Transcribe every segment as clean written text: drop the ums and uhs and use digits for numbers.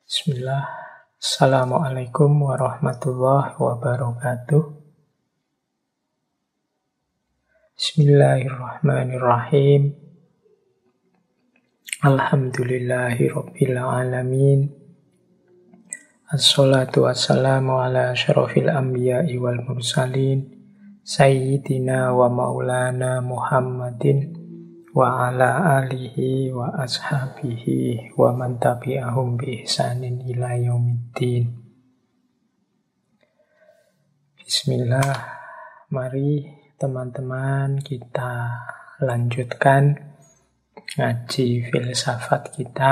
Bismillah. Assalamualaikum warahmatullahi wabarakatuh. Bismillahirrahmanirrahim. Alhamdulillahi rabbil alamin. Assalatu wassalamu ala asyrafil anbiya'i wal mursalin Sayyidina wa maulana Muhammadin wa ala alihi wa ashabihi wa man tabi'ahum bi ihsanin ila yaumiddin. Bismillah. Mari teman-teman kita lanjutkan ngaji filsafat kita.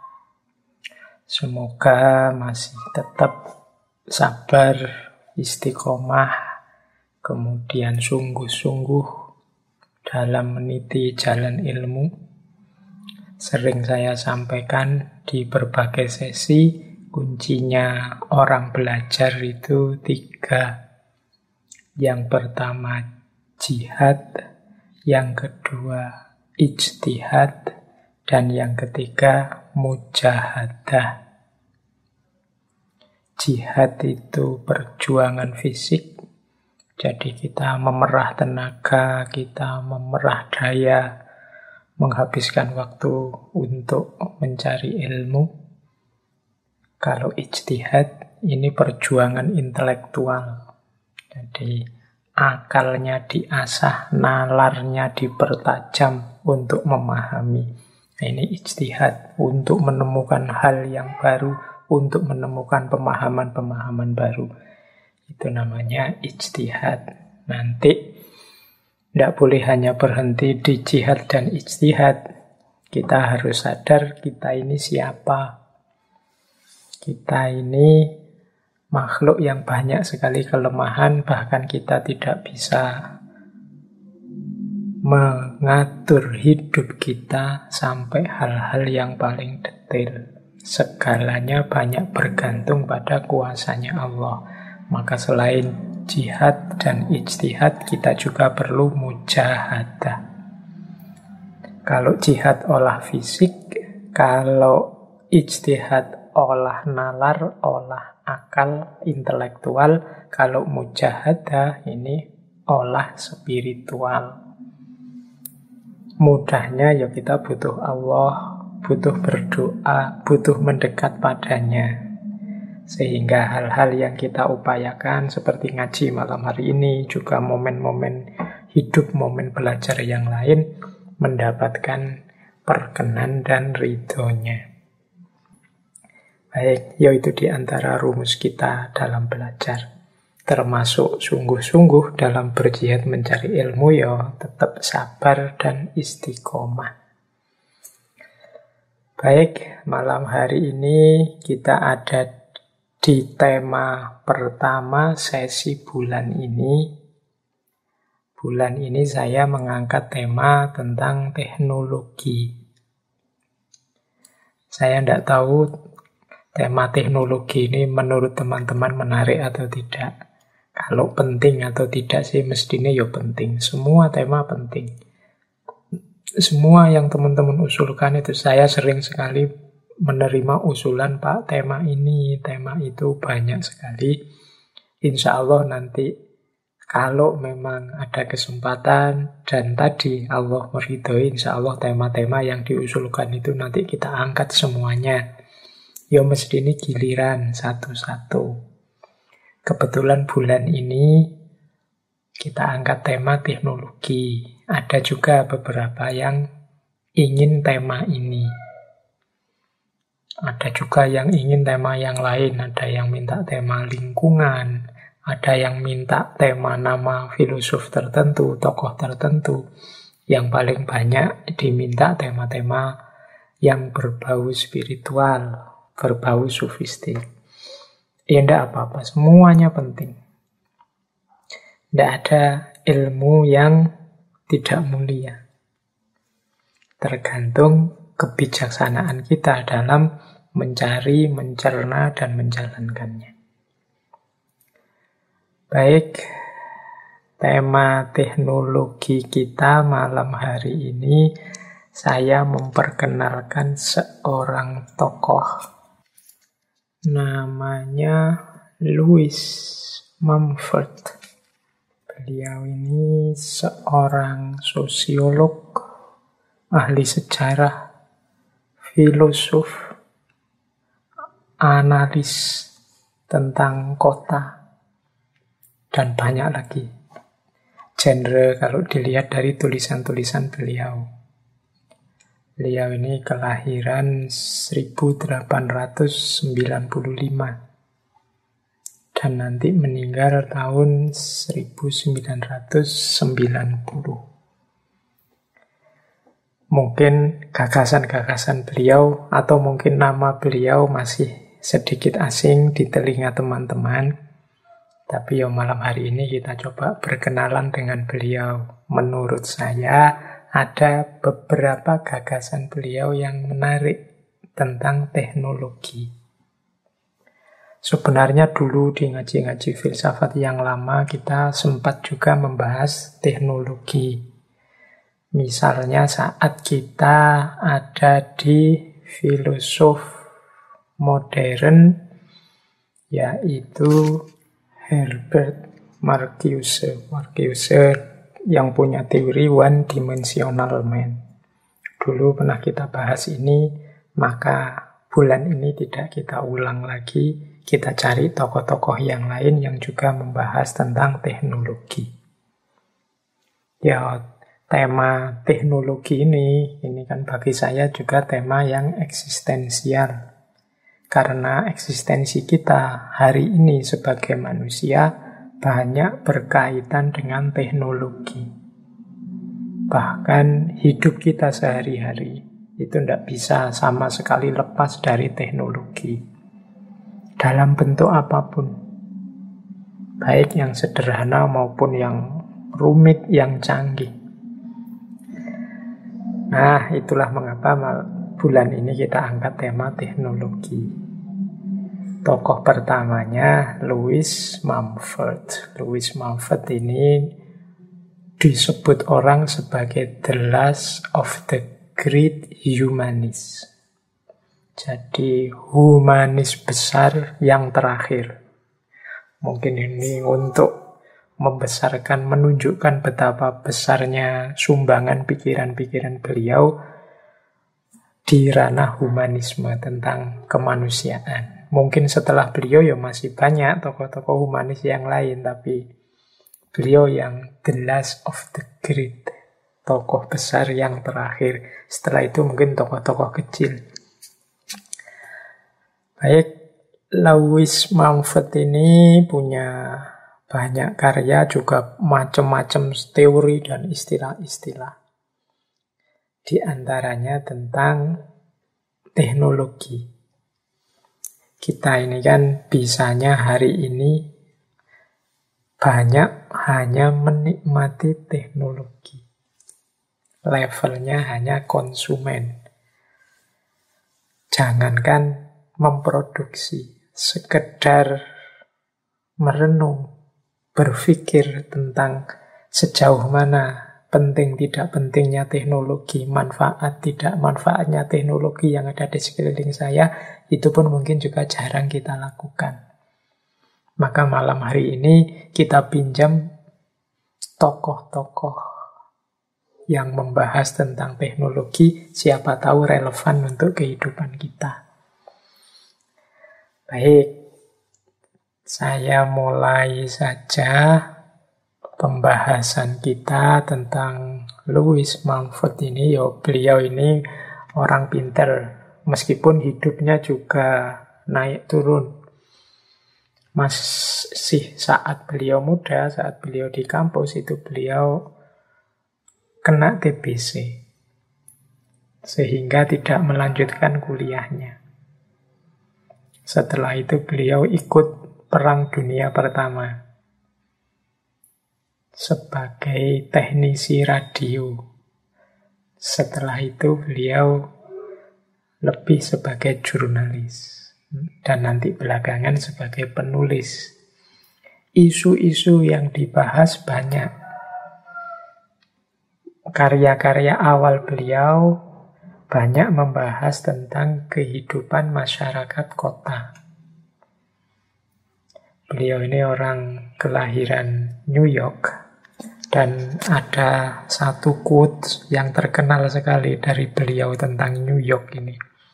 Semoga masih tetap sabar, istiqomah, kemudian sungguh-sungguh dalam meniti jalan ilmu. Sering saya sampaikan di berbagai sesi, kuncinya orang belajar itu 3. Yang pertama jihad, yang kedua ijtihad, dan yang ketiga mujahadah. Jihad itu perjuangan fisik. Jadi kita memerah tenaga, kita memerah daya, menghabiskan waktu untuk mencari ilmu. Kalau ijtihad, ini perjuangan intelektual. Jadi akalnya diasah, nalarnya dipertajam untuk memahami. Nah, ini ijtihad, untuk menemukan hal yang baru, untuk menemukan pemahaman-pemahaman baru. Itu namanya ijtihad. Nanti tidak boleh hanya berhenti di jihad dan ijtihad. Kita harus sadar kita ini siapa. Kita ini makhluk yang banyak sekali kelemahan, bahkan kita tidak bisa mengatur hidup kita sampai hal-hal yang paling detail. Segalanya banyak bergantung pada kuasanya Allah. Maka selain jihad dan ijtihad, kita juga perlu mujahadah. Kalau jihad olah fisik, kalau ijtihad olah nalar, olah akal, intelektual, kalau mujahadah ini olah spiritual. Mudahnya ya kita butuh Allah, butuh berdoa, butuh mendekat padanya. Sehingga hal-hal yang kita upayakan seperti ngaji malam hari ini, juga momen-momen hidup, momen belajar yang lain, mendapatkan perkenan dan ridhonya. Baik, yaitu di antara rumus kita dalam belajar. Termasuk sungguh-sungguh dalam berjihad mencari ilmu, ya tetap sabar dan istiqomah. Baik, malam hari ini kita ada di tema pertama sesi bulan ini. Bulan ini saya mengangkat tema tentang teknologi. Saya tidak tahu tema teknologi ini menurut teman-teman menarik atau tidak. Kalau penting atau tidak sih, mestinya ya penting. Semua tema penting. Semua yang teman-teman usulkan itu saya sering sekali menerima usulan, Pak, tema ini, tema itu, banyak sekali. Insya Allah nanti kalau memang ada kesempatan dan tadi Allah meridhoi, insya Allah tema-tema yang diusulkan itu nanti kita angkat semuanya. Ya mesti ini giliran satu-satu. Kebetulan bulan ini kita angkat tema teknologi. Ada juga beberapa yang ingin tema ini. Ada juga yang ingin tema yang lain, ada yang minta tema lingkungan, ada yang minta tema nama filosof tertentu, tokoh tertentu. Yang paling banyak diminta tema-tema yang berbau spiritual, berbau sufistik. Ya tidak apa-apa, semuanya penting. Tidak ada ilmu yang tidak mulia. Tergantung kebijaksanaan kita dalam mencari, mencerna, dan menjalankannya. Baik, tema teknologi kita malam hari ini, saya memperkenalkan seorang tokoh Namanya Lewis Mumford. Beliau ini seorang sosiolog, ahli sejarah, filosof, analis tentang kota, dan banyak lagi genre kalau dilihat dari tulisan-tulisan beliau. Beliau ini kelahiran 1895 dan nanti meninggal tahun 1990. Mungkin gagasan-gagasan beliau atau mungkin nama beliau masih sedikit asing di telinga teman-teman. Tapi malam hari ini kita coba berkenalan dengan beliau. Menurut saya ada beberapa gagasan beliau yang menarik tentang teknologi. Sebenarnya dulu di ngaji-ngaji filsafat yang lama kita sempat juga membahas teknologi. Misalnya saat kita ada di filosof modern, yaitu Herbert Marcuse. Marcuse yang punya teori one-dimensional man. Dulu pernah kita bahas ini, maka bulan ini tidak kita ulang lagi. Kita cari tokoh-tokoh yang lain yang juga membahas tentang teknologi. Ya, tema teknologi ini kan bagi saya juga tema yang eksistensial. Karena eksistensi kita hari ini sebagai manusia banyak berkaitan dengan teknologi. Bahkan hidup kita sehari-hari itu tidak bisa sama sekali lepas dari teknologi. Dalam bentuk apapun. Baik yang sederhana maupun yang rumit, yang canggih. Nah, itulah mengapa bulan ini kita angkat tema teknologi. Tokoh pertamanya Lewis Mumford. Lewis Mumford ini disebut orang sebagai the last of the great humanists. Jadi humanis besar yang terakhir. Mungkin ini untuk membesarkan, menunjukkan betapa besarnya sumbangan pikiran-pikiran beliau di ranah humanisme tentang kemanusiaan. Mungkin setelah beliau masih banyak tokoh-tokoh humanis yang lain, tapi beliau yang the last of the great, tokoh besar yang terakhir. Setelah itu mungkin tokoh-tokoh kecil. Baik, Lewis Mumford ini punya banyak karya, juga macam-macam teori dan istilah-istilah. Di antaranya tentang teknologi. Kita ini kan bisanya hari ini banyak hanya menikmati teknologi. Levelnya hanya konsumen. Jangankan memproduksi, sekedar merenung, berpikir tentang sejauh mana penting tidak pentingnya teknologi, manfaat tidak manfaatnya teknologi yang ada di sekeliling saya, itu pun mungkin juga jarang kita lakukan. Maka malam hari ini kita pinjam tokoh-tokoh yang membahas tentang teknologi, siapa tahu relevan untuk kehidupan kita. Baik, saya mulai saja pembahasan kita tentang Lewis Mumford ini. Beliau ini orang pintar, meskipun hidupnya juga naik turun. Masih saat beliau muda, saat beliau di kampus itu beliau kena TBC, sehingga tidak melanjutkan kuliahnya. Setelah itu beliau ikut Perang Dunia Pertama sebagai teknisi radio. Setelah itu beliau lebih sebagai jurnalis dan nanti belakangan sebagai penulis. Isu-isu yang dibahas banyak. Karya-karya awal beliau banyak membahas tentang kehidupan masyarakat kota. Beliau ini orang kelahiran New York, dan ada satu quote yang terkenal sekali dari beliau tentang New York ini.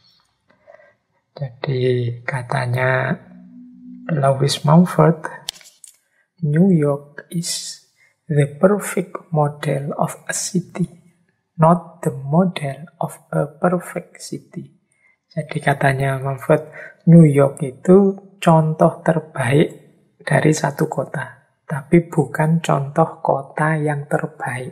Jadi katanya Lewis Mumford, New York is the perfect model of a city, not the model of a perfect city. Jadi katanya Mumford, New York itu contoh terbaik dari satu kota, tapi bukan contoh kota yang terbaik.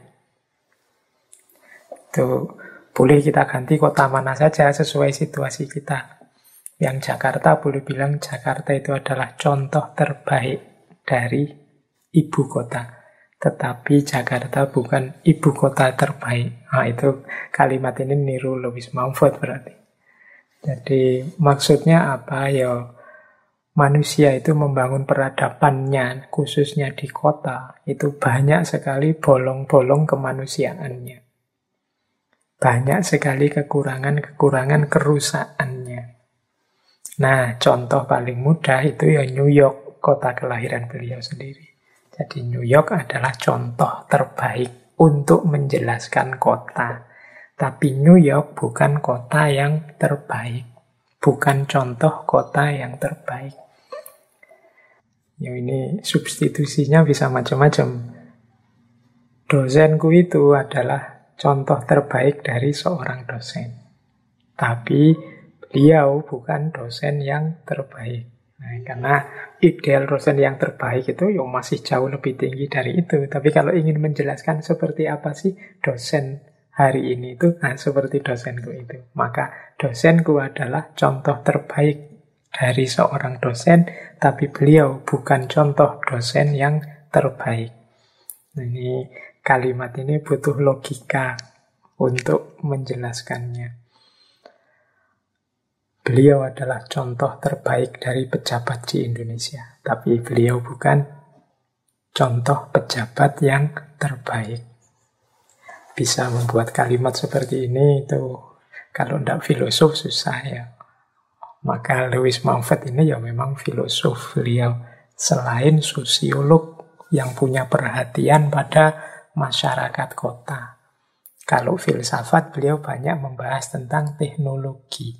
Itu boleh kita ganti kota mana saja sesuai situasi kita. Yang Jakarta boleh bilang Jakarta itu adalah contoh terbaik dari ibu kota. Tetapi Jakarta bukan ibu kota terbaik. Nah, itu kalimat ini niru Lewis Mumford berarti. Jadi maksudnya apa ya? Manusia itu membangun peradabannya, khususnya di kota, itu banyak sekali bolong-bolong kemanusiaannya. Banyak sekali kekurangan-kekurangan kerusakannya. Nah, contoh paling mudah itu ya New York, kota kelahiran beliau sendiri. Jadi New York adalah contoh terbaik untuk menjelaskan kota. Tapi New York bukan kota yang terbaik. Bukan contoh kota yang terbaik. Ya ini substitusinya bisa macam-macam. Dosenku itu adalah contoh terbaik dari seorang dosen. Tapi beliau bukan dosen yang terbaik. Nah, karena ideal dosen yang terbaik itu ya masih jauh lebih tinggi dari itu. Tapi kalau ingin menjelaskan seperti apa sih dosen hari ini itu, nah seperti dosenku itu. Maka dosenku adalah contoh terbaik dari seorang dosen, tapi beliau bukan contoh dosen yang terbaik. Nah, ini kalimat ini butuh logika untuk menjelaskannya. Beliau adalah contoh terbaik dari pejabat di Indonesia, tapi beliau bukan contoh pejabat yang terbaik. Bisa membuat kalimat seperti ini itu kalau tidak filosof susah ya. Maka Lewis Mumford ini ya memang filosof beliau, selain sosiolog yang punya perhatian pada masyarakat kota. Kalau filsafat beliau banyak membahas tentang teknologi.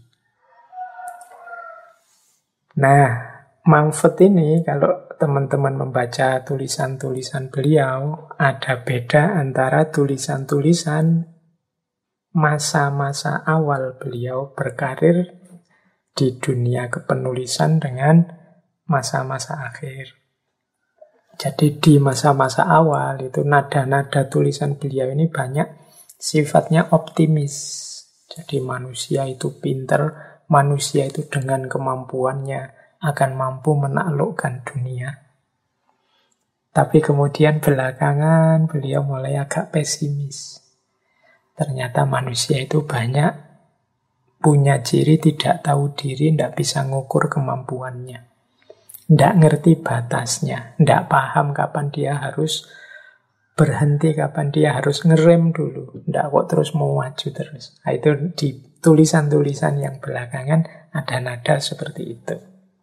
Nah, Mumford ini kalau teman-teman membaca tulisan-tulisan beliau, ada beda antara tulisan-tulisan masa-masa awal beliau berkarir di dunia kepenulisan dengan masa-masa akhir. Jadi di masa-masa awal itu nada-nada tulisan beliau ini banyak sifatnya optimis. Jadi manusia itu pinter, manusia itu dengan kemampuannya akan mampu menaklukkan dunia. Tapi kemudian belakangan beliau mulai agak pesimis. Ternyata manusia itu banyak punya ciri tidak tahu diri, tidak bisa ngukur kemampuannya. Tidak ngerti batasnya, tidak paham kapan dia harus berhenti, kapan dia harus ngerem dulu. Tidak kok terus mau maju terus. Nah, itu di tulisan-tulisan yang belakangan ada nada seperti itu.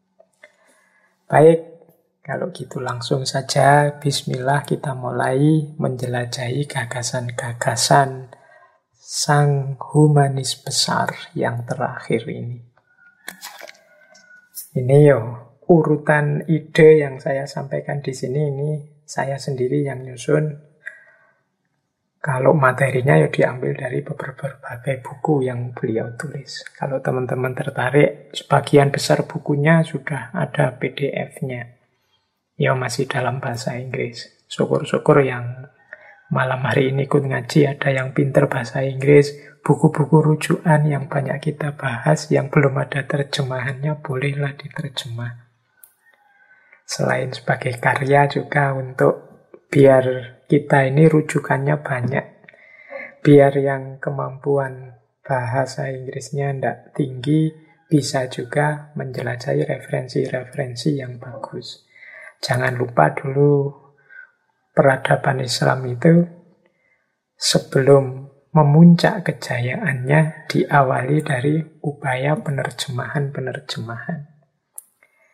Baik, kalau gitu langsung saja bismillah kita mulai menjelajahi gagasan-gagasan sang humanis besar yang terakhir ini. Ini yo urutan ide yang saya sampaikan di sini, ini saya sendiri yang nyusun. Kalau materinya ya diambil dari berbagai buku yang beliau tulis. Kalau teman-teman tertarik, sebagian besar bukunya sudah ada PDF-nya. Ya masih dalam bahasa Inggris. Syukur-syukur yang malam hari ini ikut ngaji ada yang pinter bahasa Inggris. Buku-buku rujukan yang banyak kita bahas, yang belum ada terjemahannya, bolehlah diterjemah. Selain sebagai karya juga untuk biar kita ini rujukannya banyak. Biar yang kemampuan bahasa Inggrisnya tidak tinggi, bisa juga menjelajahi referensi-referensi yang bagus. Jangan lupa dulu, peradaban Islam itu sebelum memuncak kejayaannya diawali dari upaya penerjemahan-penerjemahan.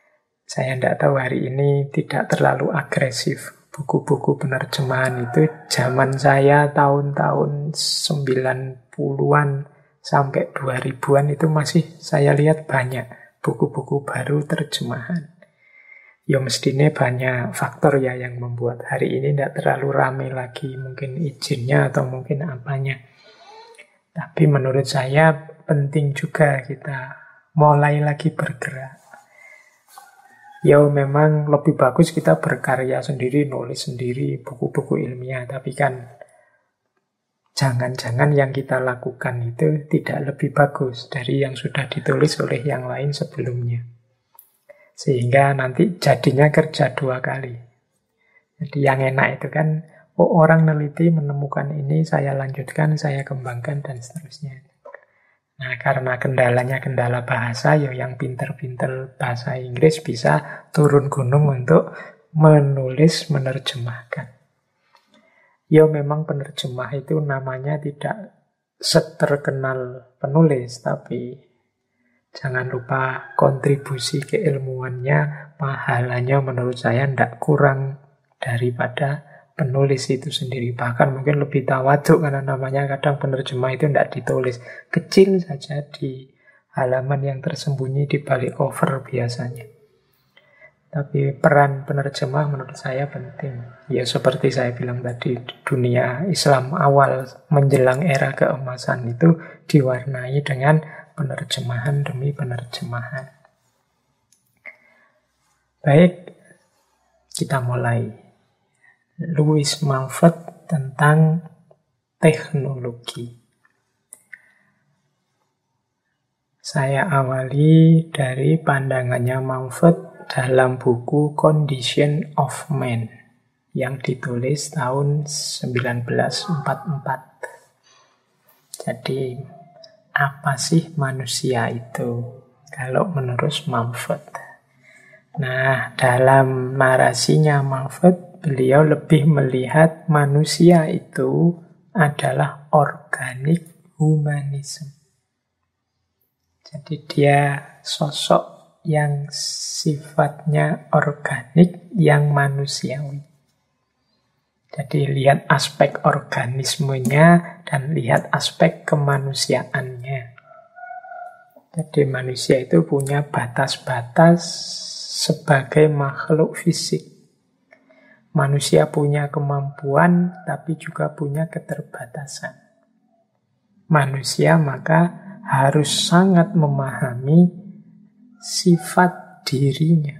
Saya tidak tahu hari ini tidak terlalu agresif. Buku-buku penerjemahan itu zaman saya tahun-tahun 90-an sampai 2000-an itu masih saya lihat banyak buku-buku baru terjemahan. Ya mestinya banyak faktor ya yang membuat hari ini tidak terlalu ramai lagi. Mungkin izinnya atau mungkin apanya. Tapi menurut saya penting juga kita mulai lagi bergerak. Ya memang lebih bagus kita berkarya sendiri, nulis sendiri, buku-buku ilmiah. Tapi kan jangan-jangan yang kita lakukan itu tidak lebih bagus dari yang sudah ditulis oleh yang lain sebelumnya. Sehingga nanti jadinya kerja 2 kali. Jadi yang enak itu kan, orang neliti menemukan ini, saya lanjutkan, saya kembangkan, dan seterusnya. Nah, karena kendalanya kendala bahasa, ya yang pinter-pinter bahasa Inggris bisa turun gunung untuk menulis, menerjemahkan. Ya memang penerjemah itu namanya tidak seterkenal penulis, tapi jangan lupa kontribusi keilmuannya, pahalanya menurut saya tidak kurang daripada penulis itu sendiri. Bahkan mungkin lebih tawaduk karena namanya kadang penerjemah itu tidak ditulis. Kecil saja di halaman yang tersembunyi di balik cover biasanya. Tapi peran penerjemah menurut saya penting. Ya seperti saya bilang tadi, dunia Islam awal menjelang era keemasan itu diwarnai dengan penerjemahan demi penerjemahan. Baik, kita mulai. Louis Mumford tentang teknologi. Saya awali dari pandangannya Mumford dalam buku Condition of Man yang ditulis tahun 1944. Jadi, apa sih manusia itu? Kalau menurut Mumford. Nah, dalam narasinya Mumford, beliau lebih melihat manusia itu adalah organic humanism. Jadi dia sosok yang sifatnya organik, yang manusiawi. Jadi lihat aspek organismenya dan lihat aspek kemanusiaannya. Jadi manusia itu punya batas-batas sebagai makhluk fisik. Manusia punya kemampuan, tapi juga punya keterbatasan. Manusia maka harus sangat memahami sifat dirinya,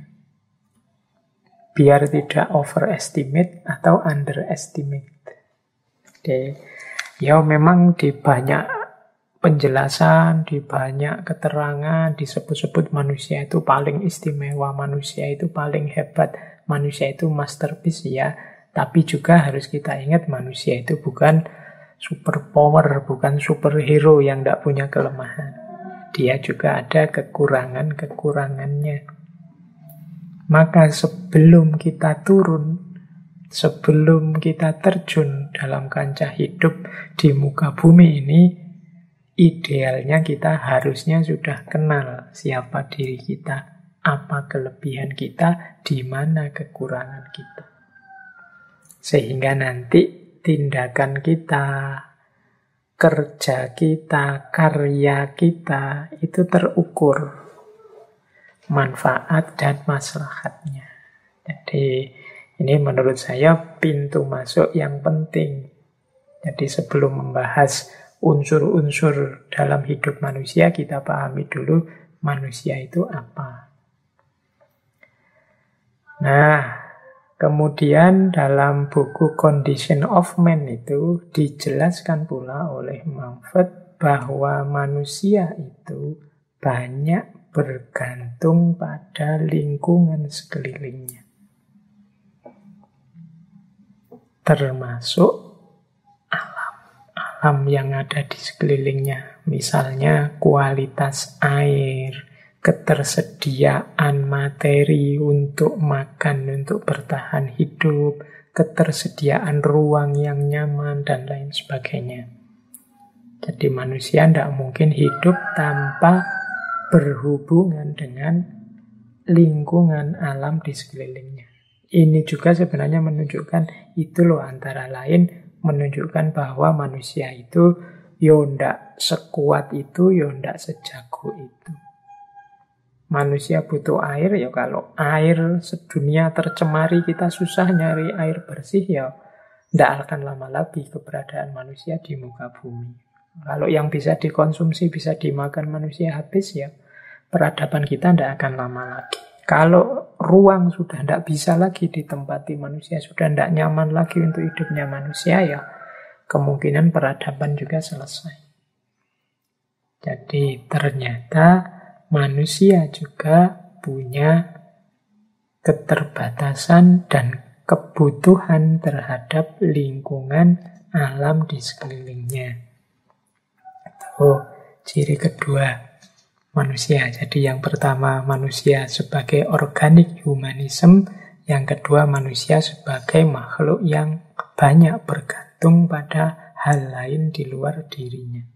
biar tidak overestimate atau underestimate. Jadi, ya memang di banyak penjelasan, di banyak keterangan, disebut-sebut manusia itu paling istimewa, manusia itu paling hebat, manusia itu masterpiece ya, tapi juga harus kita ingat manusia itu bukan superpower, bukan superhero yang tidak punya kelemahan. Dia juga ada kekurangan-kekurangannya. Maka sebelum kita turun, sebelum kita terjun dalam kancah hidup di muka bumi ini, idealnya kita harusnya sudah kenal siapa diri kita, apa kelebihan kita, di mana kekurangan kita. Sehingga nanti tindakan kita, kerja kita, karya kita, itu terukur manfaat dan maslahatnya. Jadi ini menurut saya pintu masuk yang penting. Jadi sebelum membahas unsur-unsur dalam hidup manusia, kita pahami dulu manusia itu apa. Nah, kemudian dalam buku Condition of Man itu dijelaskan pula oleh Mumford bahwa manusia itu banyak bergantung pada lingkungan sekelilingnya. Termasuk alam yang ada di sekelilingnya. Misalnya kualitas air, ketersediaan materi untuk makan, untuk bertahan hidup, ketersediaan ruang yang nyaman, dan lain sebagainya. Jadi manusia tidak mungkin hidup tanpa berhubungan dengan lingkungan alam di sekelilingnya. Ini juga sebenarnya menunjukkan itu loh, antara lain menunjukkan bahwa manusia itu yo ndak sekuat itu, yo ndak sejago itu. Manusia butuh air, ya kalau air sedunia tercemari, kita susah nyari air bersih, ya ndak akan lama lagi keberadaan manusia di muka bumi. Kalau yang bisa dikonsumsi, bisa dimakan manusia habis, ya peradaban kita ndak akan lama lagi. Kalau ruang sudah ndak bisa lagi ditempati manusia, sudah ndak nyaman lagi untuk hidupnya manusia, ya kemungkinan peradaban juga selesai. Jadi ternyata manusia juga punya keterbatasan dan kebutuhan terhadap lingkungan alam di sekelilingnya. Oh, ciri kedua manusia. Jadi yang pertama manusia sebagai organic humanism, yang kedua manusia sebagai makhluk yang banyak bergantung pada hal lain di luar dirinya.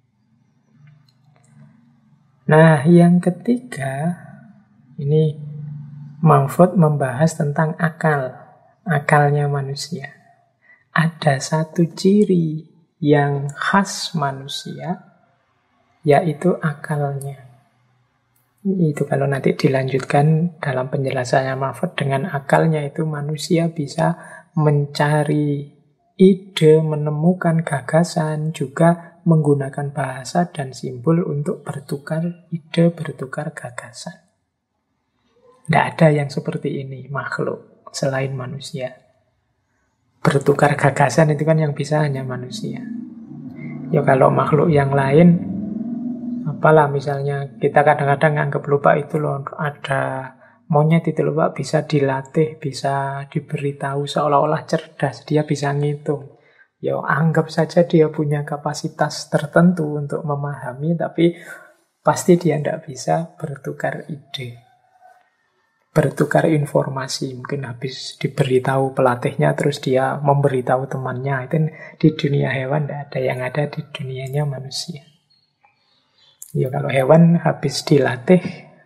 Nah, yang ketiga, ini Mumford membahas tentang akalnya manusia. Ada satu ciri yang khas manusia, yaitu akalnya. Itu kalau nanti dilanjutkan dalam penjelasannya Mumford, dengan akalnya itu manusia bisa mencari ide, menemukan gagasan, juga menggunakan bahasa dan simbol untuk bertukar ide, bertukar gagasan. Tidak ada yang seperti ini makhluk selain manusia. Bertukar gagasan itu kan yang bisa hanya manusia. Ya kalau makhluk yang lain, apalah misalnya kita kadang-kadang anggap lupa itu loh, ada monyet itu loh Pak, bisa dilatih, bisa diberitahu seolah-olah cerdas, dia bisa ngitung. Ya anggap saja dia punya kapasitas tertentu untuk memahami, tapi pasti dia tidak bisa bertukar ide, bertukar informasi. Mungkin habis diberitahu pelatihnya terus dia memberitahu temannya. Itu di dunia hewan tidak ada, yang ada di dunianya manusia. Ya kalau hewan habis dilatih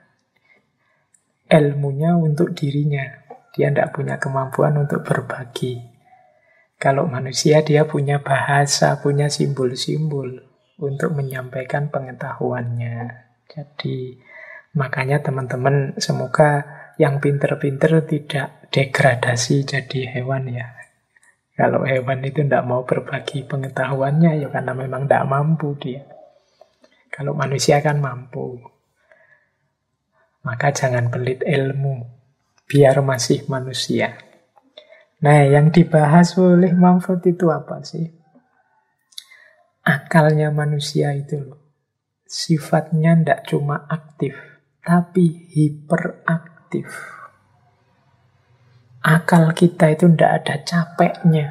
ilmunya untuk dirinya, dia tidak punya kemampuan untuk berbagi. Kalau manusia dia punya bahasa, punya simbol-simbol untuk menyampaikan pengetahuannya. Jadi makanya teman-teman semoga yang pinter-pinter tidak degradasi jadi hewan ya. Kalau hewan itu tidak mau berbagi pengetahuannya ya karena memang tidak mampu dia. Kalau manusia kan mampu. Maka jangan pelit ilmu, biar masih manusia. Nah, yang dibahas oleh Mumford itu apa sih? Akalnya manusia itu loh. Sifatnya tidak cuma aktif, tapi hiperaktif. Akal kita itu tidak ada capeknya.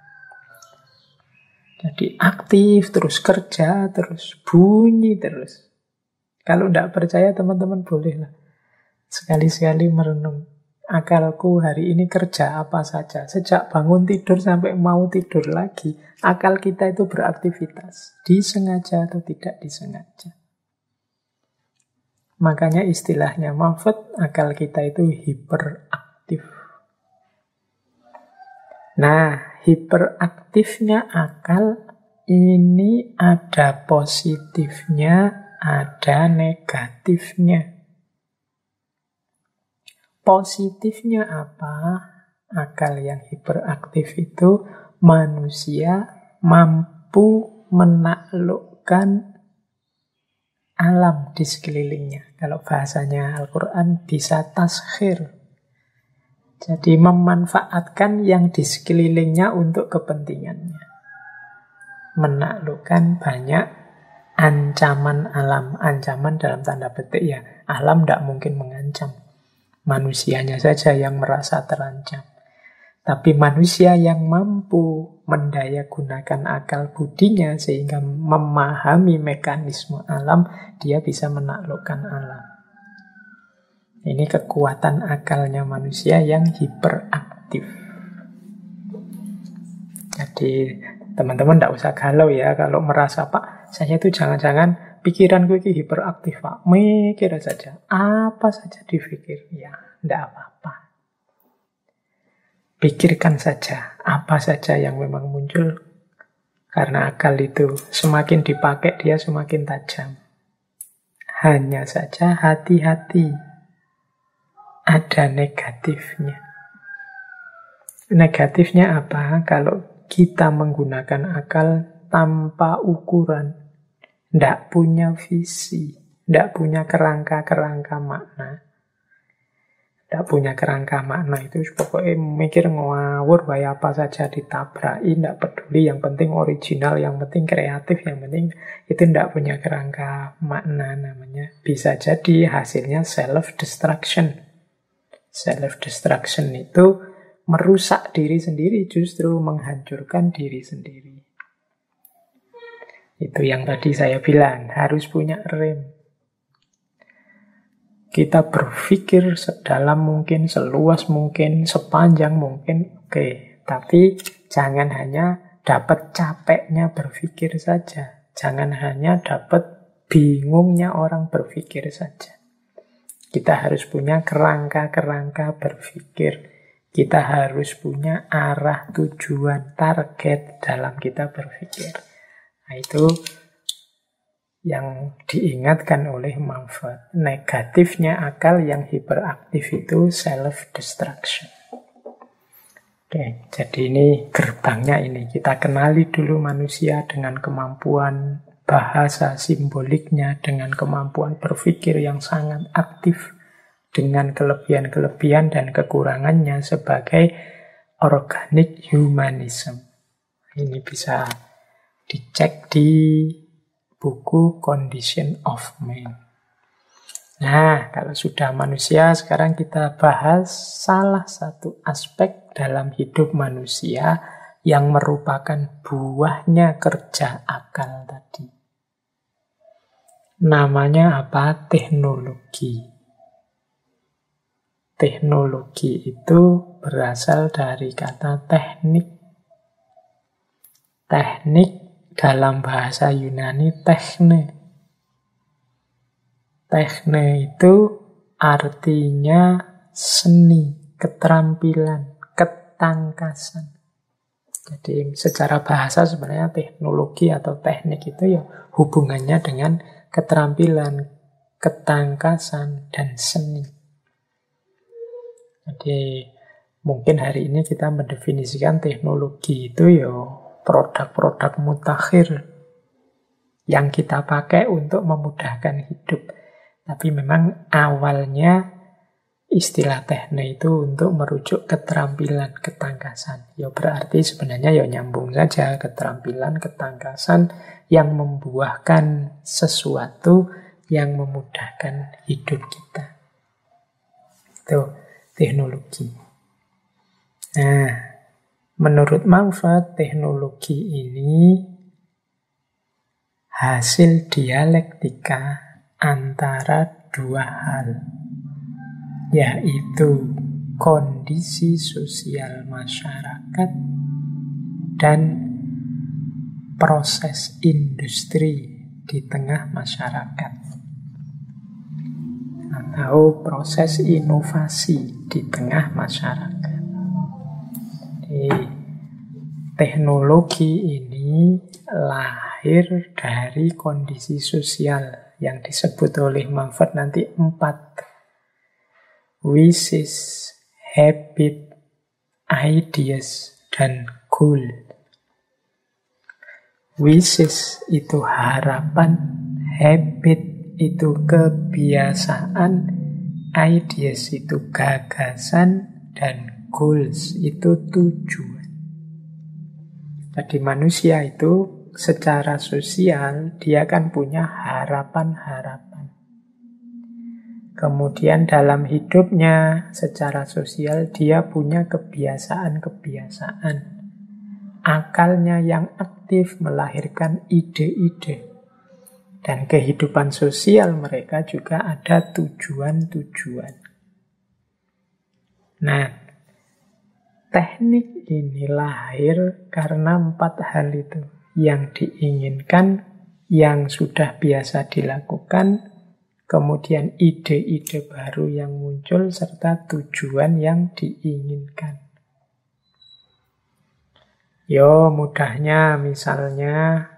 Jadi aktif, terus kerja, terus bunyi terus. Kalau tidak percaya teman-teman bolehlah sekali-sekali merenung. Akalku hari ini kerja apa saja. Sejak bangun tidur sampai mau tidur lagi, akal kita itu beraktivitas. Disengaja atau tidak disengaja. Makanya istilahnya Mumford, akal kita itu hiperaktif. Nah, hiperaktifnya akal ini ada positifnya, ada negatifnya. Positifnya apa? Akal yang hiperaktif itu manusia mampu menaklukkan alam di sekelilingnya. Kalau bahasanya Al-Quran bisa taskhir. Jadi memanfaatkan yang di sekelilingnya untuk kepentingannya. Menaklukkan banyak ancaman alam. Ancaman dalam tanda petik ya. Alam tidak mungkin mengancam. Manusianya saja yang merasa terancam. Tapi manusia yang mampu mendayagunakan akal budinya sehingga memahami mekanisme alam, dia bisa menaklukkan alam. Ini kekuatan akalnya manusia yang hiperaktif. Jadi teman-teman tidak usah galau ya kalau merasa Pak, saya itu jangan-jangan pikiranku ini hiperaktif, Pak. Mikir saja. Apa saja dipikir. Ya, tidak apa-apa. Pikirkan saja. Apa saja yang memang muncul. Karena akal itu semakin dipakai, dia semakin tajam. Hanya saja hati-hati. Ada negatifnya. Negatifnya apa? Kalau kita menggunakan akal tanpa ukuran, tidak punya visi, tidak punya kerangka-kerangka makna. Tidak punya kerangka makna itu pokoknya mikir ngawur, kayak apa saja ditabrakin, tidak peduli, yang penting original, yang penting kreatif, yang penting itu tidak punya kerangka makna namanya. Bisa jadi hasilnya self-destruction. Self-destruction itu merusak diri sendiri, justru menghancurkan diri sendiri. Itu yang tadi saya bilang, harus punya rem. Kita berpikir sedalam mungkin, seluas mungkin, sepanjang mungkin, oke. Tapi jangan hanya dapat capeknya berpikir saja. Jangan hanya dapat bingungnya orang berpikir saja. Kita harus punya kerangka-kerangka berpikir. Kita harus punya arah, tujuan, target dalam kita berpikir. Nah, itu yang diingatkan oleh Mumford. Negatifnya akal yang hiperaktif itu self-destruction. Oke, jadi ini gerbangnya ini. Kita kenali dulu manusia dengan kemampuan bahasa simboliknya, dengan kemampuan berpikir yang sangat aktif, dengan kelebihan-kelebihan dan kekurangannya sebagai organic humanism. Ini bisa dicek di buku Condition of Man. Nah, kalau sudah manusia, sekarang kita bahas salah satu aspek dalam hidup manusia yang merupakan buahnya kerja akal tadi. Namanya apa? Teknologi. Teknologi itu berasal dari kata teknik. Teknik dalam bahasa Yunani tekne. Tekne itu artinya seni, keterampilan, ketangkasan. Jadi secara bahasa sebenarnya teknologi atau teknik itu ya hubungannya dengan keterampilan, ketangkasan, dan seni. Jadi mungkin hari ini kita mendefinisikan teknologi itu ya produk-produk mutakhir yang kita pakai untuk memudahkan hidup. Tapi memang awalnya istilah teknik itu untuk merujuk keterampilan, ketangkasan. Ya berarti sebenarnya ya nyambung saja, keterampilan, ketangkasan yang membuahkan sesuatu yang memudahkan hidup kita. Itu teknologi. Nah, menurut Mumford, teknologi ini hasil dialektika antara dua hal, yaitu kondisi sosial masyarakat dan proses industri di tengah masyarakat, atau proses inovasi di tengah masyarakat. Teknologi ini lahir dari kondisi sosial yang disebut oleh Mumford nanti 4. Wishes, habit, ideas, dan goal. Wishes itu harapan, habit itu kebiasaan, ideas itu gagasan, dan goals itu tujuan. Jadi manusia itu secara sosial dia kan punya harapan-harapan. Kemudian dalam hidupnya secara sosial dia punya kebiasaan-kebiasaan. Akalnya yang aktif melahirkan ide-ide. Dan kehidupan sosial mereka juga ada tujuan-tujuan. Nah, teknik ini lahir karena 4 hal itu. Yang diinginkan yang sudah biasa dilakukan, kemudian ide-ide baru yang muncul, serta tujuan yang diinginkan. Yo, mudahnya misalnya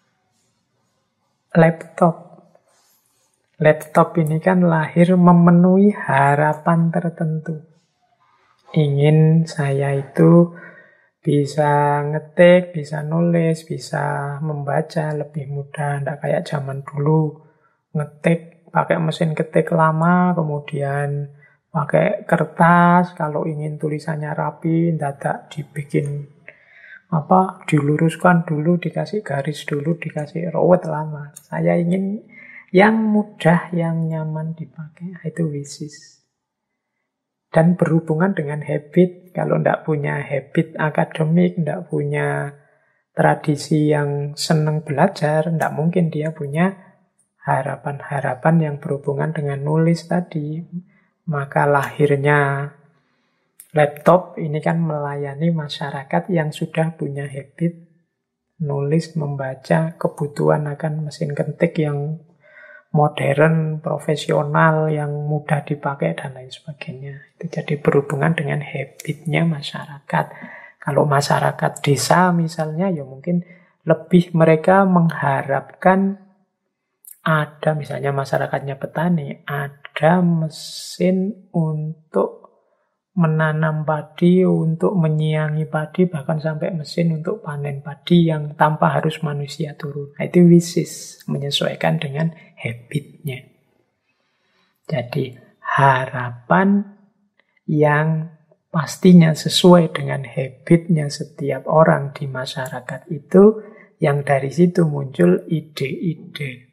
laptop. Laptop ini kan lahir memenuhi harapan tertentu. Ingin saya itu bisa ngetik, bisa nulis, bisa membaca lebih mudah. Tidak kayak zaman dulu. Ngetik pakai mesin ketik lama, kemudian pakai kertas. Kalau ingin tulisannya rapi, dadak dibikin diluruskan dulu, dikasih garis dulu, dikasih rawat lama. Saya ingin yang mudah, yang nyaman dipakai. Itu wishes. Dan berhubungan dengan habit. Kalau tidak punya habit akademik, tidak punya tradisi yang senang belajar, tidak mungkin dia punya harapan-harapan yang berhubungan dengan nulis tadi. Maka lahirnya laptop ini kan melayani masyarakat yang sudah punya habit nulis, membaca, kebutuhan akan mesin ketik yang modern, profesional, yang mudah dipakai, dan lain sebagainya. Itu jadi berhubungan dengan habitnya masyarakat. Kalau masyarakat desa misalnya, ya mungkin lebih mereka mengharapkan ada, misalnya masyarakatnya petani, ada mesin untuk menanam padi, untuk menyiangi padi, bahkan sampai mesin untuk panen padi yang tanpa harus manusia turun. Nah, itu wishes, menyesuaikan dengan habitnya. Jadi harapan yang pastinya sesuai dengan habitnya setiap orang di masyarakat itu, yang dari situ muncul ide-ide.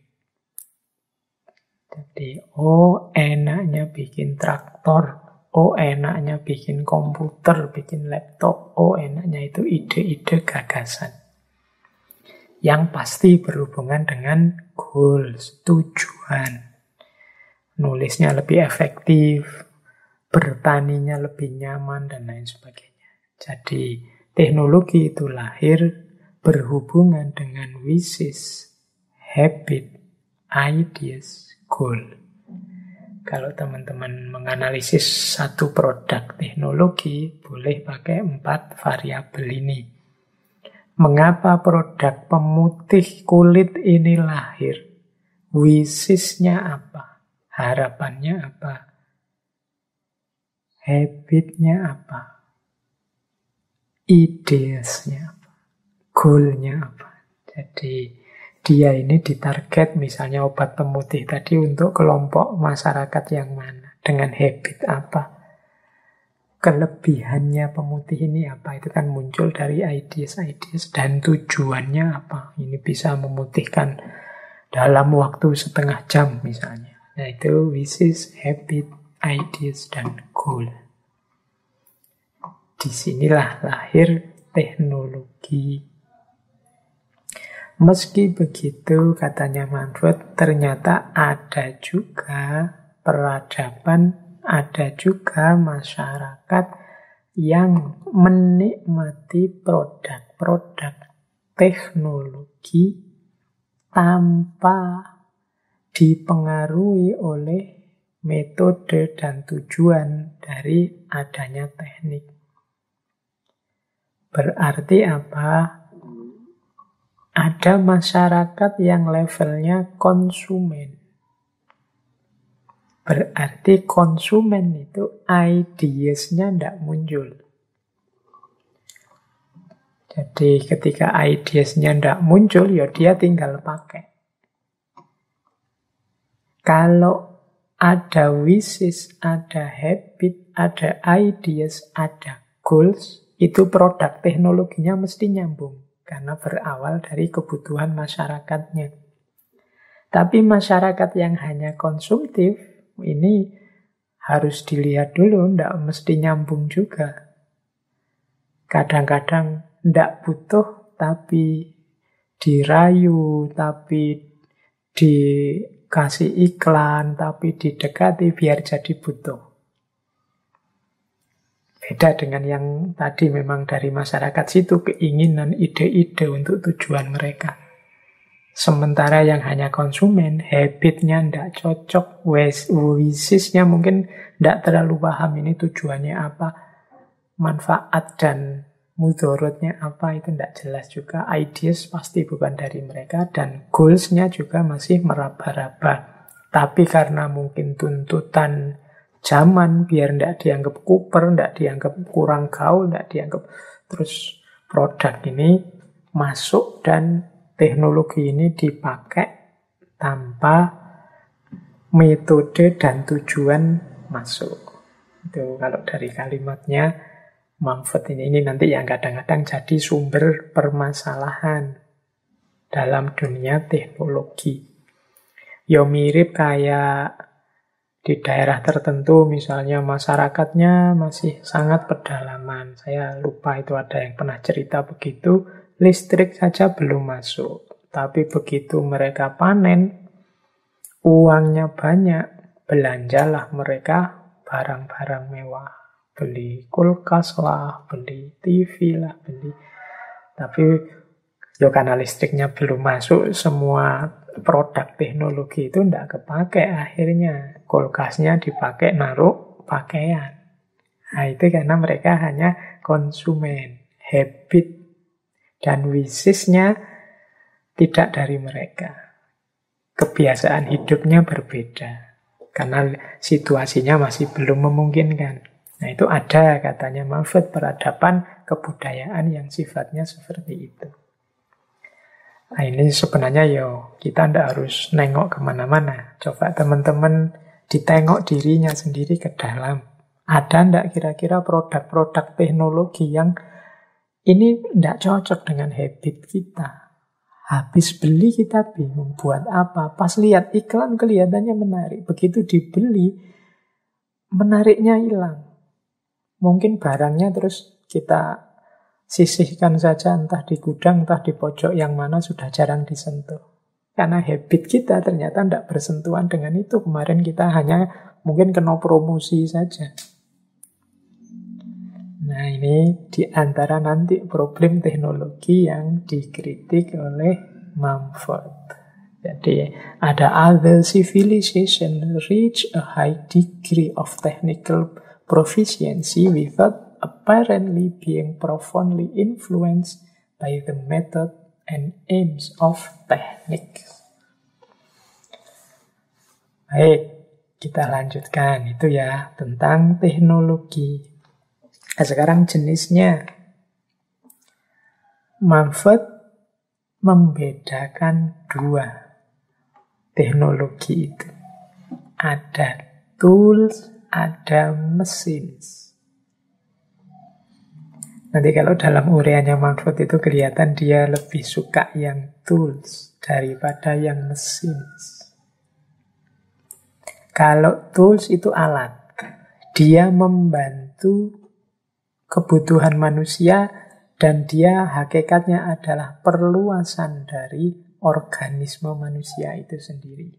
Jadi, enaknya bikin traktor. Enaknya bikin komputer, bikin laptop. Enaknya itu ide-ide gagasan. Yang pasti berhubungan dengan goals, tujuan. Nulisnya lebih efektif, bertaninya lebih nyaman, dan lain sebagainya. Jadi, teknologi itu lahir berhubungan dengan wishes, habit, ideas, goal. Kalau teman-teman menganalisis satu produk teknologi, boleh pakai 4 variabel ini. Mengapa produk pemutih kulit ini lahir? Wishes-nya apa? Harapannya apa? Habit-nya apa? Ideasnya apa? Goal-nya apa? Jadi dia ini ditarget misalnya obat pemutih tadi untuk kelompok masyarakat yang mana, dengan habit apa, kelebihannya pemutih ini apa. Itu kan muncul dari ideas dan tujuannya apa. Ini bisa memutihkan dalam waktu setengah jam misalnya. Nah, itu wishes, habit, ideas, dan goal. Disinilah lahir teknologi. Meski begitu, katanya Manfred, ternyata ada juga peradaban, ada juga masyarakat yang menikmati produk-produk teknologi tanpa dipengaruhi oleh metode dan tujuan dari adanya teknik. Berarti apa? Ada masyarakat yang levelnya konsumen. Berarti konsumen itu ideasnya tidak muncul. Jadi ketika ideasnya tidak muncul, ya dia tinggal pakai. Kalau ada wishes, ada habit, ada ideas, ada goals, itu produk teknologinya mesti nyambung. Karena berawal dari kebutuhan masyarakatnya. Tapi masyarakat yang hanya konsumtif, ini harus dilihat dulu, tidak mesti nyambung juga. Kadang-kadang tidak butuh, tapi dirayu, tapi dikasih iklan, tapi didekati biar jadi butuh. Beda dengan yang tadi memang dari masyarakat situ, keinginan, ide-ide untuk tujuan mereka. Sementara yang hanya konsumen, habitnya tidak cocok, wishisnya mungkin tidak terlalu paham ini tujuannya apa, manfaat dan mudorotnya apa, itu tidak jelas juga. Ideas pasti bukan dari mereka, dan goalsnya juga masih meraba-raba. Tapi karena mungkin tuntutan zaman, biar tidak dianggap kuper, tidak dianggap kurang gaul, tidak dianggap, terus produk ini masuk dan teknologi ini dipakai tanpa metode dan tujuan masuk. Itu kalau dari kalimatnya Mumford ini nanti yang kadang-kadang jadi sumber permasalahan dalam dunia teknologi. Ya mirip kayak di daerah tertentu misalnya masyarakatnya masih sangat pedalaman. Saya lupa itu ada yang pernah cerita begitu. Listrik saja belum masuk. Tapi begitu mereka panen, uangnya banyak, belanjalah mereka barang-barang mewah. Beli kulkas lah, beli TV lah, beli. Tapi ya karena listriknya belum masuk, semua produk teknologi itu tidak kepake akhirnya. Kulkasnya dipakai naruh pakaian. Nah itu karena mereka hanya konsumen. Habit dan wishisnya tidak dari mereka. Kebiasaan hidupnya berbeda. Karena situasinya masih belum memungkinkan. Nah itu ada katanya Mumford peradaban kebudayaan yang sifatnya seperti itu. Nah ini sebenarnya kita tidak harus nengok kemana-mana. Coba teman-teman ditengok dirinya sendiri ke dalam. Ada tidak kira-kira produk-produk teknologi yang ini tidak cocok dengan habit kita. Habis beli kita bingung buat apa. Pas lihat iklan kelihatannya menarik. Begitu dibeli, menariknya hilang. Mungkin barangnya terus kita sisihkan saja, entah di gudang, entah di pojok yang mana sudah jarang disentuh. Karena habit kita ternyata tidak bersentuhan dengan itu. Kemarin kita hanya mungkin kena promosi saja. Nah ini diantara nanti problem teknologi yang dikritik oleh Mumford. Jadi ada other civilization reach a high degree of technical proficiency without apparently being profoundly influenced by the method and aims of technique. Baik, kita lanjutkan. Itu ya tentang teknologi. Nah, sekarang jenisnya. Mumford membedakan dua teknologi itu. Ada tools, ada machines. Nanti kalau dalam uraiannya Mumford itu kelihatan dia lebih suka yang tools daripada yang machines. Kalau tools itu alat. Dia membantu kebutuhan manusia dan dia hakikatnya adalah perluasan dari organisme manusia itu sendiri.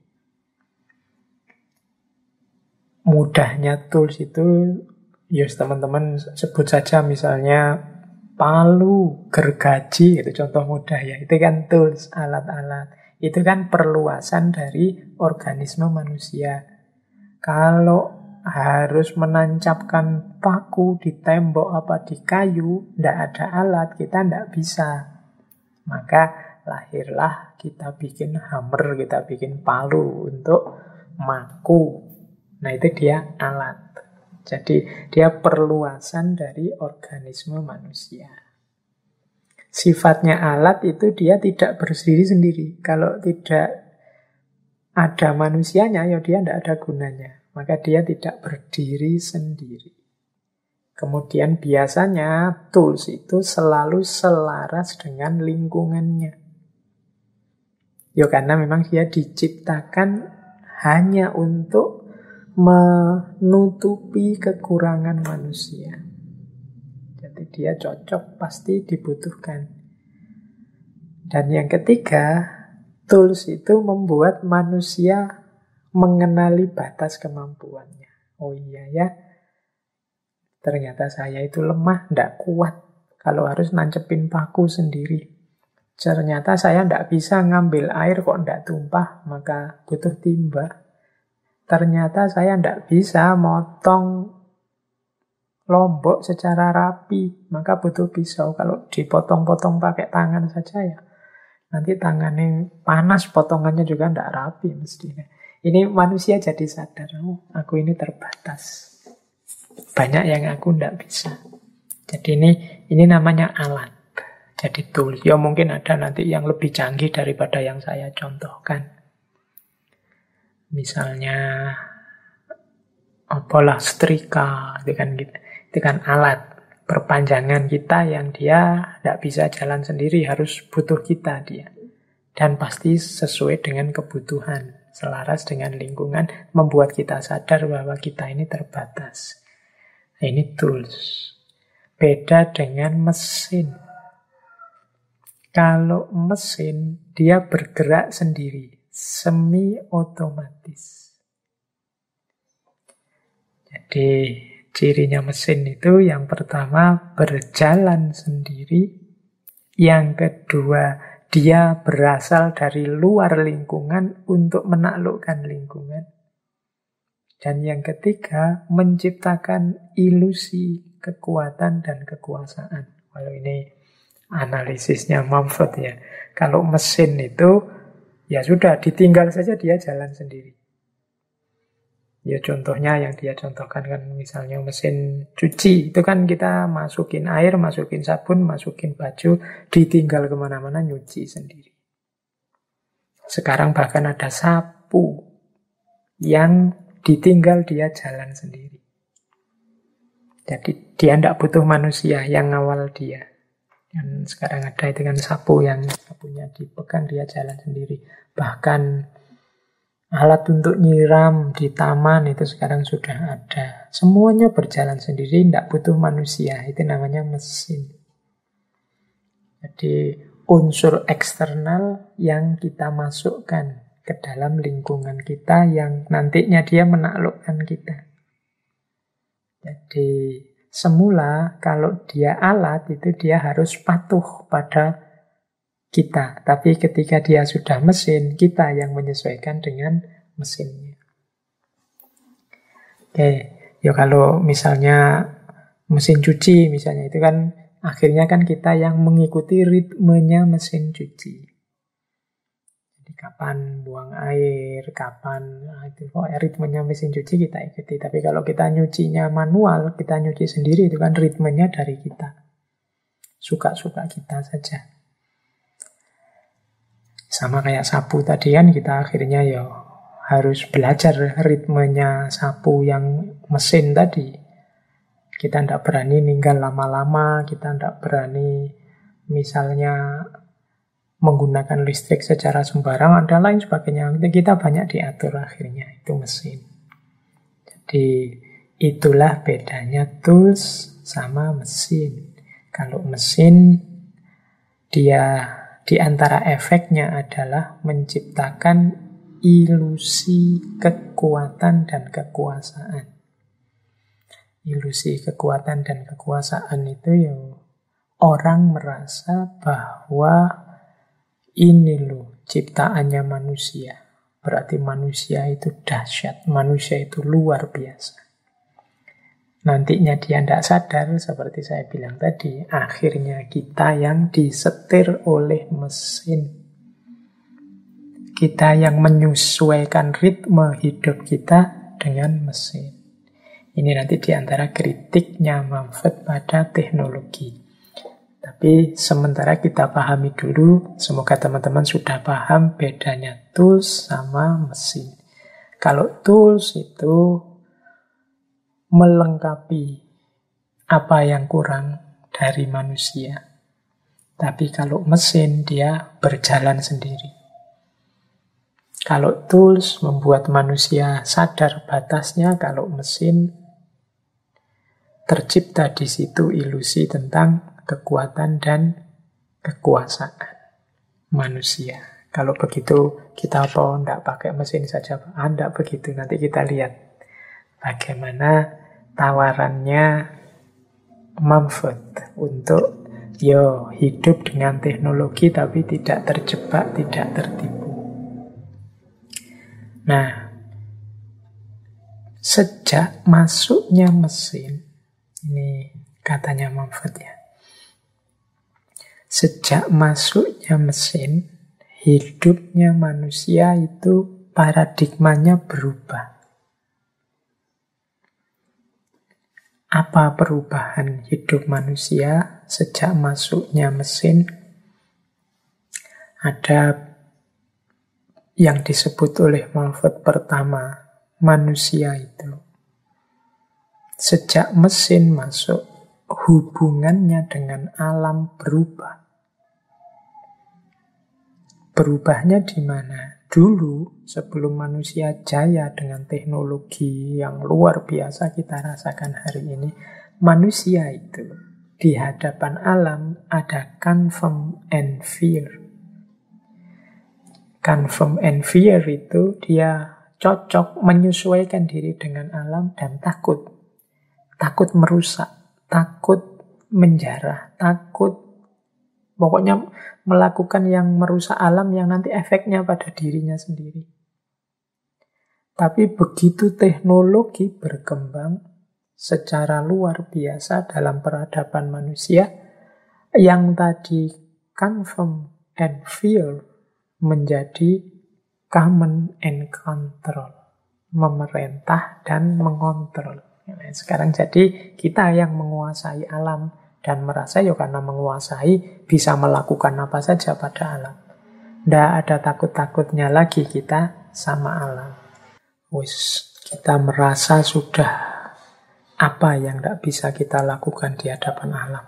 Mudahnya tools itu, teman-teman sebut saja misalnya palu, gergaji, itu contoh mudah ya. Itu kan tools, alat-alat. Itu kan perluasan dari organisme manusia. Kalau harus menancapkan paku di tembok apa di kayu, tidak ada alat, kita tidak bisa. Maka lahirlah kita bikin hammer, kita bikin palu untuk maku. Nah itu dia alat. Jadi dia perluasan dari organisme manusia. Sifatnya alat itu dia tidak berdiri sendiri. Kalau tidak ada manusianya, dia tidak ada gunanya. Maka dia tidak berdiri sendiri. Kemudian biasanya tools itu selalu selaras dengan lingkungannya. Karena memang dia diciptakan hanya untuk menutupi kekurangan manusia. Jadi dia cocok, pasti dibutuhkan. Dan yang ketiga, tools itu membuat manusia mengenali batas kemampuannya. Oh iya ya, ternyata saya itu lemah, tidak kuat kalau harus nancepin paku sendiri. Ternyata saya tidak bisa ngambil air kok tidak tumpah, maka butuh timba. Ternyata saya tidak bisa motong lombok secara rapi, maka butuh pisau. Kalau dipotong-potong pakai tangan saja ya, nanti tangannya panas, potongannya juga tidak rapi mestinya. Ini manusia jadi sadar, oh, aku ini terbatas. Banyak yang aku tidak bisa. Jadi ini namanya alat. Jadi tools. Ya mungkin ada nanti yang lebih canggih daripada yang saya contohkan. Misalnya apalah setrika, itu kan gitu. Itu kan alat perpanjangan kita yang dia tidak bisa jalan sendiri, harus butuh kita dia. Dan pasti sesuai dengan kebutuhan, selaras dengan lingkungan, membuat kita sadar bahwa kita ini terbatas. Nah, ini tools. Beda dengan mesin. Kalau mesin, dia bergerak sendiri, semi otomatis. Jadi cirinya mesin itu yang pertama berjalan sendiri, yang kedua dia berasal dari luar lingkungan untuk menaklukkan lingkungan, dan yang ketiga menciptakan ilusi kekuatan dan kekuasaan. Kalau ini analisisnya Mumford ya. Kalau mesin itu ya sudah ditinggal saja dia jalan sendiri. Ya contohnya yang dia contohkan kan misalnya mesin cuci. Itu kan kita masukin air, masukin sabun, masukin baju, ditinggal kemana-mana nyuci sendiri. Sekarang bahkan ada sapu yang ditinggal dia jalan sendiri. Jadi dia tidak butuh manusia yang ngawal dia. Dan sekarang ada itu kan sapu yang sapunya dipegang dia jalan sendiri. Bahkan alat untuk nyiram di taman itu sekarang sudah ada. Semuanya berjalan sendiri, tidak butuh manusia. Itu namanya mesin. Jadi unsur eksternal yang kita masukkan ke dalam lingkungan kita yang nantinya dia menaklukkan kita. Jadi semula kalau dia alat itu dia harus patuh pada kita. Tapi ketika dia sudah mesin, kita yang menyesuaikan dengan mesinnya. Oke, ya kalau misalnya mesin cuci misalnya itu kan akhirnya kan kita yang mengikuti ritmenya mesin cuci. Jadi kapan buang air, kapan itu ritmenya mesin cuci kita ikuti. Tapi kalau kita nyucinya manual, kita nyuci sendiri itu kan ritmenya dari kita. Suka-suka kita saja. Sama kayak sapu tadi kan kita akhirnya ya harus belajar ritmenya sapu yang mesin tadi. Kita tidak berani ninggal lama-lama, kita tidak berani misalnya menggunakan listrik secara sembarangan dan lain sebagainya. Kita banyak diatur akhirnya, itu mesin. Jadi itulah bedanya tools sama mesin. Kalau mesin dia di antara efeknya adalah menciptakan ilusi kekuatan dan kekuasaan. Ilusi kekuatan dan kekuasaan itu ya orang merasa bahwa ini loh ciptaannya manusia. Berarti manusia itu dahsyat, manusia itu luar biasa. Nantinya dia tidak sadar, seperti saya bilang tadi, akhirnya kita yang disetir oleh mesin. Kita yang menyesuaikan ritme hidup kita dengan mesin. Ini nanti diantara kritiknya Mumford pada teknologi. Tapi sementara kita pahami dulu, semoga teman-teman sudah paham bedanya tools sama mesin. Kalau tools itu melengkapi apa yang kurang dari manusia. Tapi kalau mesin, dia berjalan sendiri. Kalau tools membuat manusia sadar batasnya, kalau mesin tercipta di situ ilusi tentang kekuatan dan kekuasaan manusia. Kalau begitu, kita apa? Tidak pakai mesin saja. Tidak begitu, nanti kita lihat bagaimana tawarannya Mumford untuk Yo, hidup dengan teknologi tapi tidak terjebak, tidak tertipu. Nah, sejak masuknya mesin, ini katanya Mumford ya, sejak masuknya mesin, hidupnya manusia itu paradigmanya berubah. Apa perubahan hidup manusia sejak masuknya mesin? Ada yang disebut oleh Mumford pertama, manusia itu sejak mesin masuk, hubungannya dengan alam berubah. Berubahnya di mana? Dulu, sebelum manusia jaya dengan teknologi yang luar biasa kita rasakan hari ini, manusia itu di hadapan alam ada confirm and fear. Confirm and fear itu dia cocok menyesuaikan diri dengan alam dan takut. Takut merusak, takut menjarah, takut pokoknya melakukan yang merusak alam yang nanti efeknya pada dirinya sendiri. Tapi begitu teknologi berkembang secara luar biasa dalam peradaban manusia, yang tadi confirm and fear menjadi command and control. Memerintah dan mengontrol. Nah, sekarang jadi kita yang menguasai alam. Dan merasa ya karena menguasai bisa melakukan apa saja pada alam. Tidak ada takut-takutnya lagi kita sama alam. Kita merasa sudah apa yang tidak bisa kita lakukan di hadapan alam.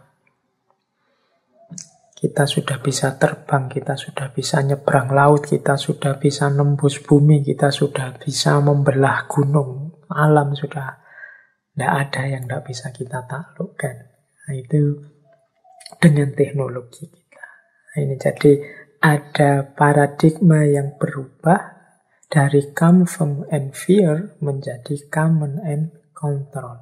Kita sudah bisa terbang, kita sudah bisa nyebrang laut, kita sudah bisa nembus bumi, kita sudah bisa membelah gunung. Alam sudah tidak ada yang tidak bisa kita taklukkan. Nah, itu dengan teknologi kita. Nah, ini jadi ada paradigma yang berubah dari confirm and fear menjadi command and control.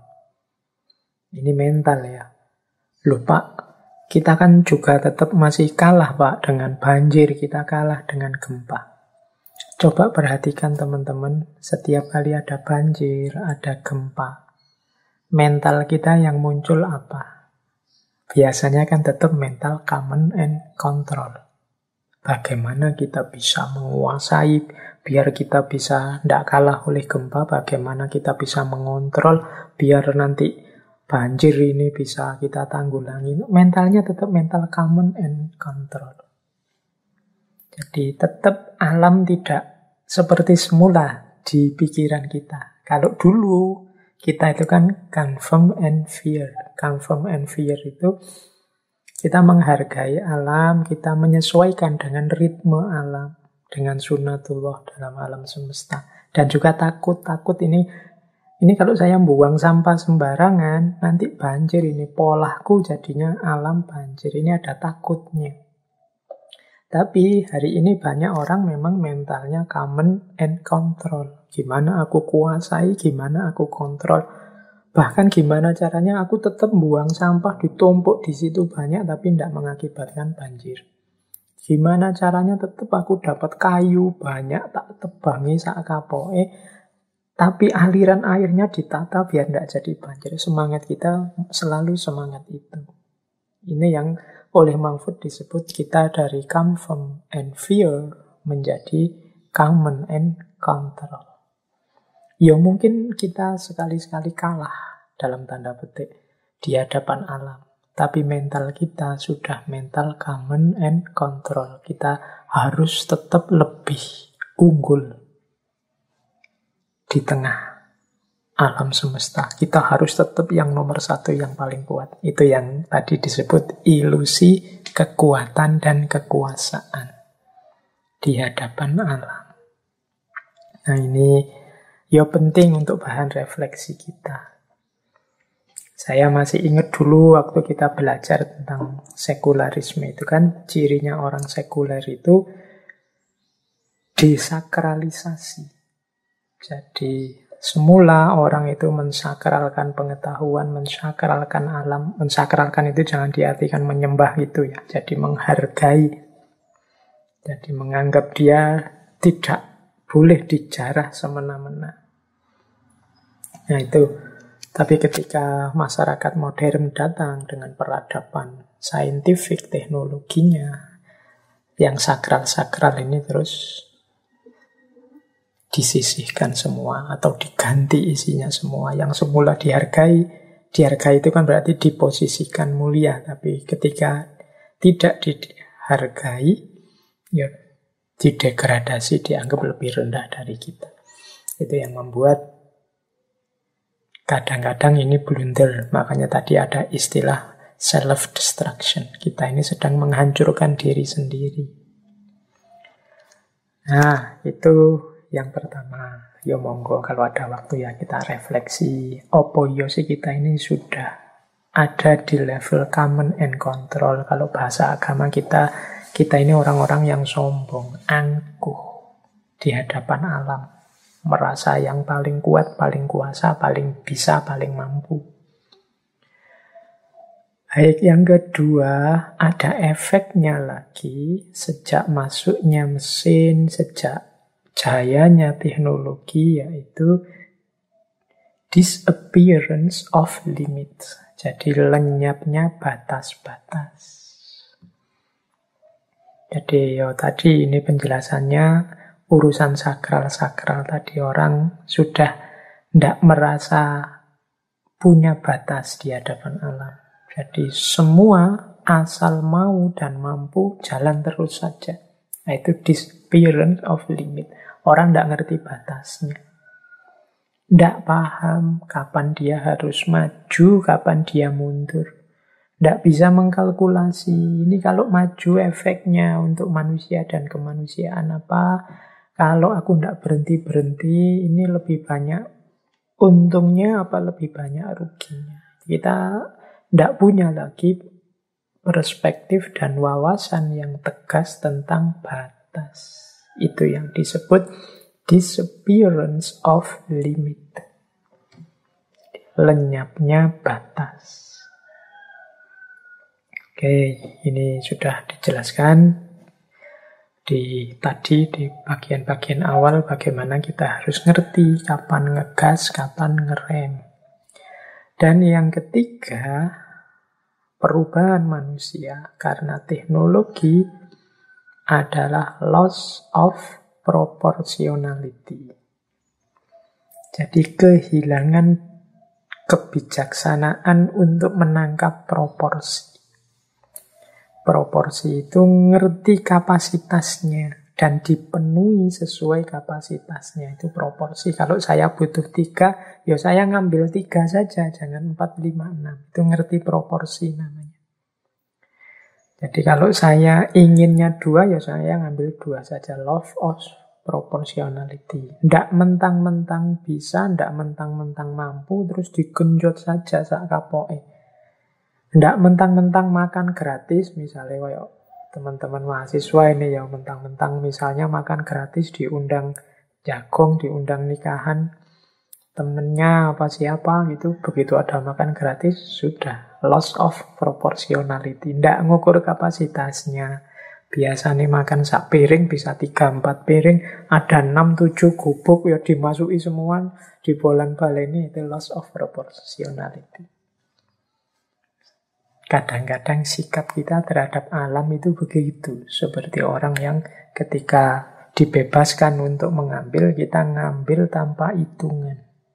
Ini mental ya. Loh Pak, kita kan juga tetap masih kalah Pak dengan banjir, kita kalah dengan gempa. Coba perhatikan teman-teman, setiap kali ada banjir, ada gempa, mental kita yang muncul apa? Biasanya kan tetap mental command and control. Bagaimana kita bisa menguasai, biar kita bisa tidak kalah oleh gempa, bagaimana kita bisa mengontrol, biar nanti banjir ini bisa kita tanggulangi. Mentalnya tetap mental command and control. Jadi tetap alam tidak seperti semula di pikiran kita. Kalau dulu kita itu kan confirm and fear. Confirm and fear itu kita menghargai alam, kita menyesuaikan dengan ritme alam, dengan sunatullah dalam alam semesta. Dan juga takut ini kalau saya buang sampah sembarangan, nanti banjir ini. Polahku jadinya alam banjir. Ini ada takutnya. Tapi hari ini banyak orang memang mentalnya command and control. Gimana aku kuasai, gimana aku kontrol. Bahkan gimana caranya aku tetap buang sampah ditumpuk di situ banyak tapi tidak mengakibatkan banjir. Gimana caranya tetap aku dapat kayu banyak tak tebangi sak kapoke tapi aliran airnya ditata biar tidak jadi banjir. Semangat kita selalu semangat itu. Ini yang oleh Mumford disebut kita dari confirm and fear menjadi command and control. Ya mungkin kita sekali-sekali kalah dalam tanda petik di hadapan alam. Tapi mental kita sudah mental command and control. Kita harus tetap lebih unggul di tengah alam semesta. Kita harus tetap yang nomor satu, yang paling kuat. Itu yang tadi disebut ilusi kekuatan dan kekuasaan di hadapan alam. Nah ini ya penting untuk bahan refleksi kita. Saya masih ingat dulu waktu kita belajar tentang sekularisme itu kan cirinya orang sekuler itu desakralisasi. Jadi Semula orang itu mensakralkan pengetahuan, mensakralkan alam. Mensakralkan itu jangan diartikan menyembah gitu ya. Jadi menghargai. Jadi menganggap dia tidak boleh dijarah semena-mena. Nah itu. Tapi ketika masyarakat modern datang dengan peradaban saintifik, teknologinya, yang sakral-sakral ini terus disisihkan semua atau diganti isinya semua. Yang semula dihargai itu kan berarti diposisikan mulia, tapi ketika tidak dihargai, ya didegradasi, dianggap lebih rendah dari kita. Itu yang membuat kadang-kadang ini blunder. Makanya tadi ada istilah self-destruction. Kita ini sedang menghancurkan diri sendiri. Nah, itu yang pertama. Ya monggo kalau ada waktu ya kita refleksi. Opo yo sih kita ini sudah ada di level command and control. Kalau bahasa agama kita ini orang-orang yang sombong, angkuh di hadapan alam. Merasa yang paling kuat, paling kuasa, paling bisa, paling mampu. Baik, yang kedua, ada efeknya lagi. Sejak masuknya mesin, sejak jayanya teknologi, yaitu disappearance of limits. Jadi lenyapnya batas-batas. Jadi tadi ini penjelasannya urusan sakral-sakral tadi, orang sudah tidak merasa punya batas di hadapan alam. Jadi semua asal mau dan mampu jalan terus saja. Nah, itu disappearance of limit. Orang tidak ngerti batasnya. Tidak paham kapan dia harus maju, kapan dia mundur. Tidak bisa mengkalkulasi, ini kalau maju efeknya untuk manusia dan kemanusiaan apa. Kalau aku tidak berhenti-berhenti, ini lebih banyak untungnya apa lebih banyak ruginya. Kita tidak punya lagi perspektif dan wawasan yang tegas tentang batas. Itu yang disebut disappearance of limit. Lenyapnya batas. Oke, ini sudah dijelaskan tadi di bagian-bagian awal bagaimana kita harus ngerti kapan ngegas, kapan ngerem. Dan yang ketiga, perubahan manusia karena teknologi adalah loss of proportionality. Jadi kehilangan kebijaksanaan untuk menangkap proporsi. Proporsi itu ngerti kapasitasnya dan dipenuhi sesuai kapasitasnya. Itu proporsi. Kalau saya butuh 3, ya saya ngambil 3 saja, jangan 4, 5, 6. Itu ngerti proporsi namanya. Jadi kalau saya inginnya 2, ya saya ngambil 2 saja. Law of proportionality. Ndak mentang-mentang bisa, ndak mentang-mentang mampu, terus digenjot saja sak kapoke. Ndak mentang-mentang makan gratis, misalnya kayak teman-teman mahasiswa ini ya, mentang-mentang misalnya makan gratis, diundang jagung, diundang nikahan temennya apa siapa gitu, begitu ada makan gratis, sudah loss of proportionality. Ndak ngukur kapasitasnya. Biasanya makan sak piring bisa 3-4 piring, ada 6-7 gubuk ya dimasuki semua, dibolan-baleni, itu loss of proportionality. Kadang-kadang sikap kita terhadap alam itu begitu. Seperti orang yang ketika dibebaskan untuk mengambil, kita ngambil tanpa hitungan.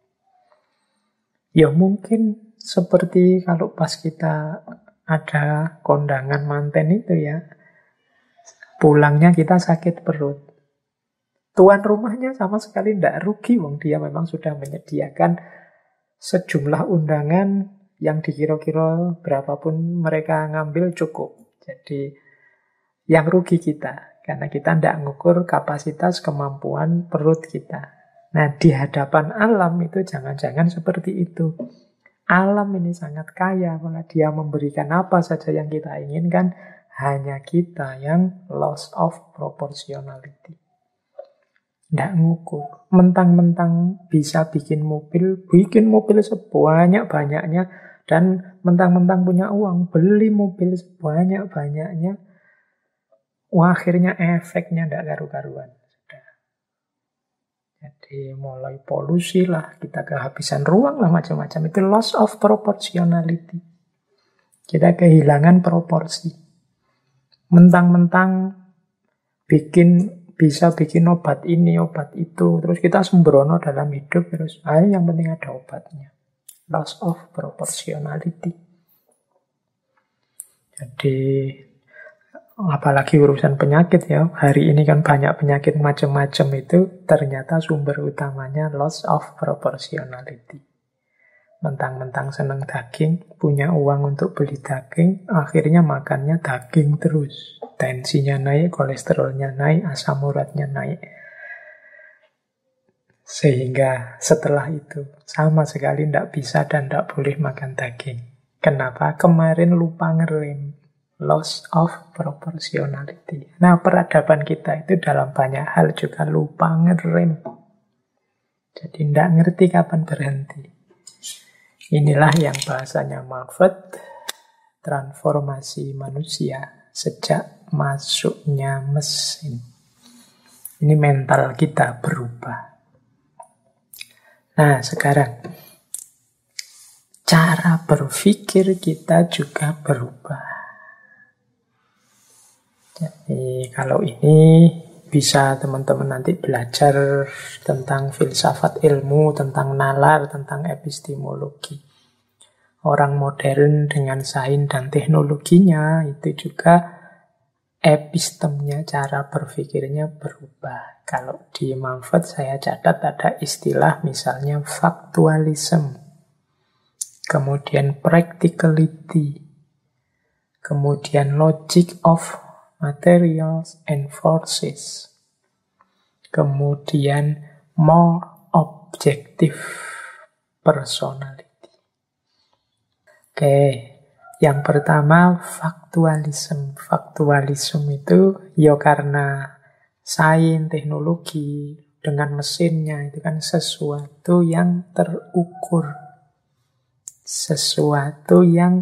Ya mungkin seperti kalau pas kita ada kondangan manten itu ya, pulangnya kita sakit perut. Tuan rumahnya sama sekali tidak rugi, wong dia memang sudah menyediakan sejumlah undangan yang dikira-kira berapapun mereka ngambil cukup. Jadi yang rugi kita, karena kita tidak ngukur kapasitas kemampuan perut kita. Nah di hadapan alam itu jangan-jangan seperti itu. Alam ini sangat kaya, maka dia memberikan apa saja yang kita inginkan, hanya kita yang loss of proportionality. Nggak ngukur. Mentang-mentang bisa bikin mobil sebanyak-banyaknya, dan mentang-mentang punya uang, beli mobil sebanyak-banyaknya, wah, akhirnya efeknya nggak karu-karuan. Jadi mulai polusi lah, kita kehabisan ruang lah, macam-macam. Itu loss of proportionality. Kita kehilangan proporsi. Mentang-mentang bisa bikin obat ini, obat itu, terus kita sembrono dalam hidup, terus yang penting ada obatnya. Loss of proportionality. Jadi apalagi urusan penyakit ya. Hari ini kan banyak penyakit macam-macam, itu ternyata sumber utamanya loss of proportionality. Mentang-mentang seneng daging, punya uang untuk beli daging, akhirnya makannya daging terus. Tensinya naik, kolesterolnya naik, asam uratnya naik. Sehingga setelah itu sama sekali tidak bisa dan tidak boleh makan daging. Kenapa? Kemarin lupa ngerem. Loss of proportionality. Nah, peradaban kita itu dalam banyak hal juga lupa ngerem. Jadi tidak ngerti kapan berhenti. Inilah yang bahasanya Marfet, transformasi manusia sejak masuknya mesin. Ini mental kita berubah. Nah, sekarang cara berpikir kita juga berubah. Jadi kalau ini bisa teman-teman nanti belajar tentang filsafat ilmu, tentang nalar, tentang epistemologi. Orang modern dengan sains dan teknologinya itu juga epistemnya, cara berpikirnya berubah. Kalau di Manfred saya catat ada istilah misalnya faktualism, kemudian practicality, kemudian logic of materials and forces, kemudian more objective personality. Oke, yang pertama faktualisme. Faktualisme itu ya karena sains, teknologi dengan mesinnya itu kan sesuatu yang terukur, sesuatu yang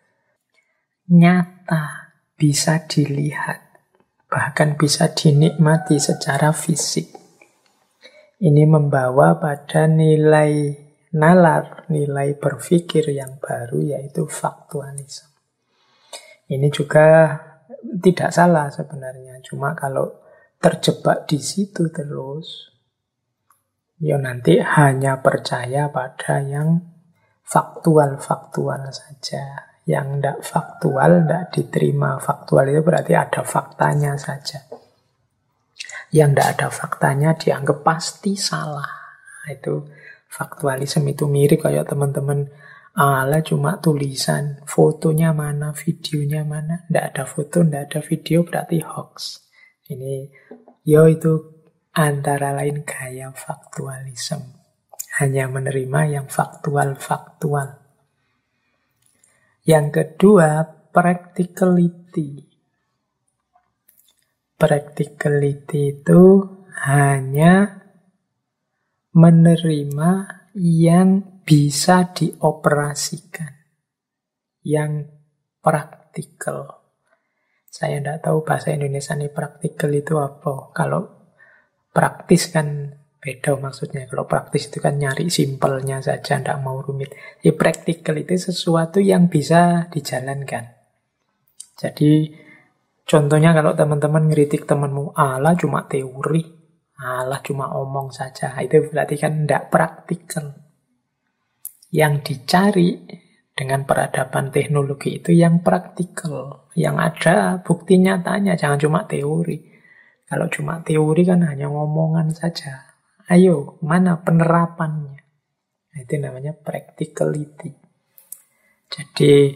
nyata, bisa dilihat, bahkan bisa dinikmati secara fisik. Ini membawa pada nilai nalar, nilai berpikir yang baru, yaitu faktualisme. Ini juga tidak salah sebenarnya, cuma kalau terjebak di situ terus, ya nanti hanya percaya pada yang faktual-faktual saja. Yang tidak faktual, tidak diterima. Faktual itu berarti ada faktanya saja. Yang tidak ada faktanya dianggap pasti salah. Itu faktualisme itu mirip kayak teman-teman, ala cuma tulisan, fotonya mana, videonya mana. Tidak ada foto, tidak ada video, berarti hoax. Ini, itu antara lain gaya faktualisme. Hanya menerima yang faktual-faktual. Yang kedua, practicality. Practicality itu hanya menerima yang bisa dioperasikan, yang praktikal. Saya tidak tahu bahasa Indonesia ini praktikal itu apa. Kalau praktis kan beda maksudnya. Kalau praktis itu kan nyari simpelnya saja, tidak mau rumit. Jadi practical itu sesuatu yang bisa dijalankan. Jadi contohnya kalau teman-teman ngeritik temanmu, ala cuma teori, ala cuma omong saja, itu berarti kan tidak praktikal. Yang dicari dengan peradaban teknologi itu yang praktikal, yang ada bukti nyatanya, jangan cuma teori. Kalau cuma teori kan hanya ngomongan saja. Ayo, mana penerapannya? Itu namanya practicality. Jadi,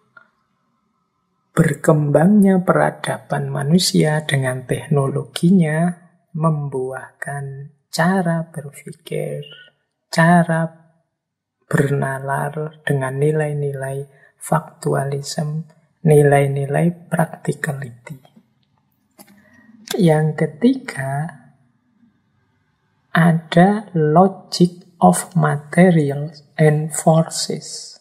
berkembangnya peradaban manusia dengan teknologinya membuahkan cara berpikir, cara bernalar dengan nilai-nilai faktualisme, nilai-nilai practicality. Yang ketiga, ada logic of materials and forces.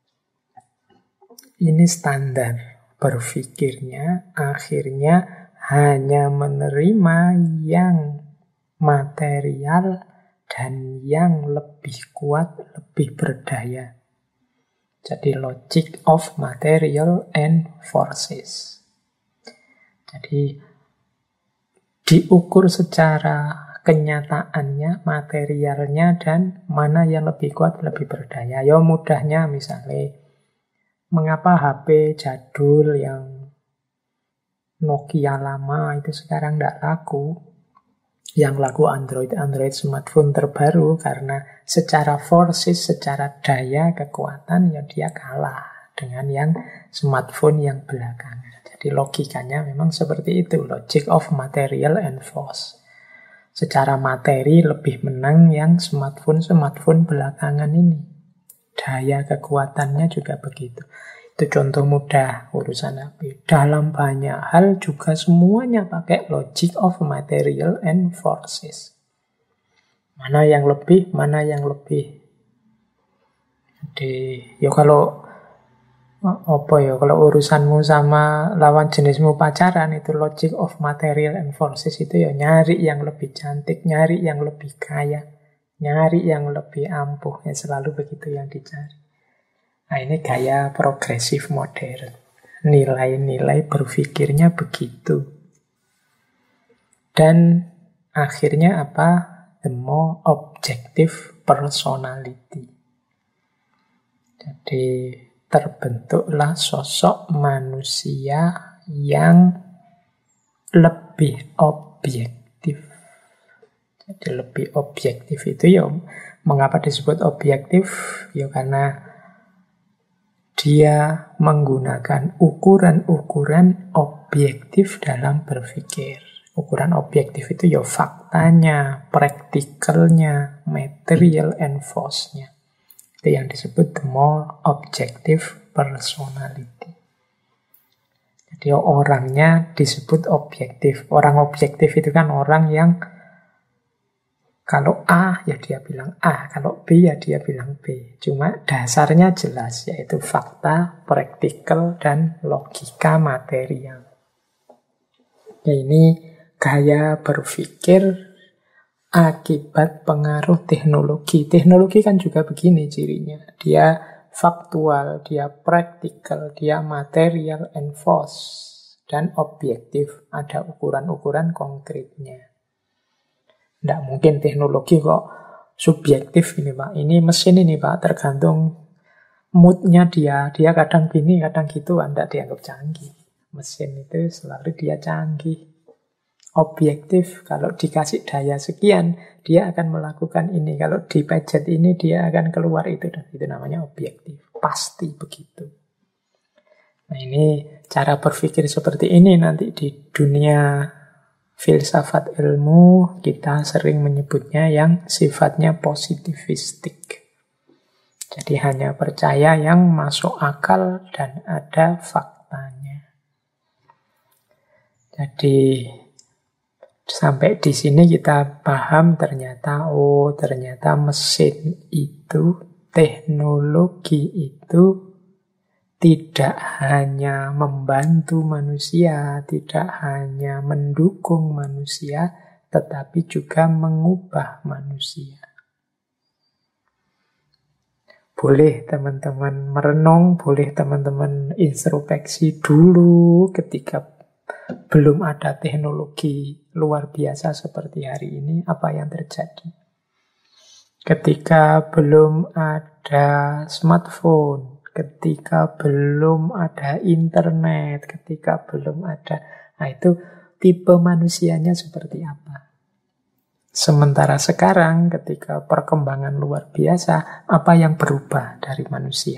Ini standar berpikirnya, akhirnya hanya menerima yang material dan yang lebih kuat, lebih berdaya. Jadi logic of material and forces. Jadi diukur secara kenyataannya, materialnya, dan mana yang lebih kuat, lebih berdaya. Ya mudahnya misalnya, mengapa HP jadul yang Nokia lama itu sekarang tidak laku? Yang laku Android smartphone terbaru karena secara forces, secara daya, kekuatan, ya dia kalah dengan yang smartphone yang belakangan. Jadi logikanya memang seperti itu, logic of material and force. Secara materi lebih menang yang smartphone belakangan ini. Daya kekuatannya juga begitu. Itu contoh mudah urusan HP. Dalam banyak hal juga semuanya pakai logic of material and forces. Mana yang lebih, mana yang lebih. Jadi, ya kalau urusanmu sama lawan jenismu pacaran, itu logic of material and forces itu ya nyari yang lebih cantik, nyari yang lebih kaya, nyari yang lebih ampuh. Ya selalu begitu yang dicari. Nah ini gaya progresif modern. Nilai-nilai berpikirnya begitu. Dan akhirnya apa? The more objective personality. Jadi terbentuklah sosok manusia yang lebih objektif. Jadi lebih objektif itu ya, mengapa disebut objektif? Ya karena dia menggunakan ukuran-ukuran objektif dalam berpikir. Ukuran objektif itu ya faktanya, praktikalnya, material and force-nya. Itu yang disebut the more objective personality. Jadi orangnya disebut objektif. Orang objektif itu kan orang yang kalau A ya dia bilang A, kalau B ya dia bilang B. Cuma dasarnya jelas, yaitu fakta, praktikal, dan logika material. Ya, ini gaya berpikir akibat pengaruh teknologi. Teknologi kan juga begini cirinya. Dia faktual, dia praktikal, dia material and force, dan objektif. Ada ukuran-ukuran konkretnya. Tidak mungkin teknologi kok subjektif ini Pak. Ini mesin ini Pak, tergantung moodnya dia. Dia kadang gini, kadang gitu, Anda dianggap canggih. Mesin itu selalu dia canggih. Objektif, kalau dikasih daya sekian, dia akan melakukan ini. Kalau dipejet ini, dia akan keluar itu. Dan itu namanya objektif. Pasti begitu. Nah ini cara berpikir seperti ini nanti di dunia filsafat ilmu kita sering menyebutnya yang sifatnya positivistik. Jadi hanya percaya yang masuk akal dan ada faktanya. Jadi sampai di sini kita paham ternyata mesin itu, teknologi itu tidak hanya membantu manusia, tidak hanya mendukung manusia, tetapi juga mengubah manusia. Boleh teman-teman merenung, boleh teman-teman introspeksi dulu ketika belum ada teknologi luar biasa seperti hari ini, apa yang terjadi. Ketika belum ada smartphone, ketika belum ada internet, ketika belum ada, nah itu tipe manusianya seperti apa. Sementara sekarang ketika perkembangan luar biasa, apa yang berubah dari manusia?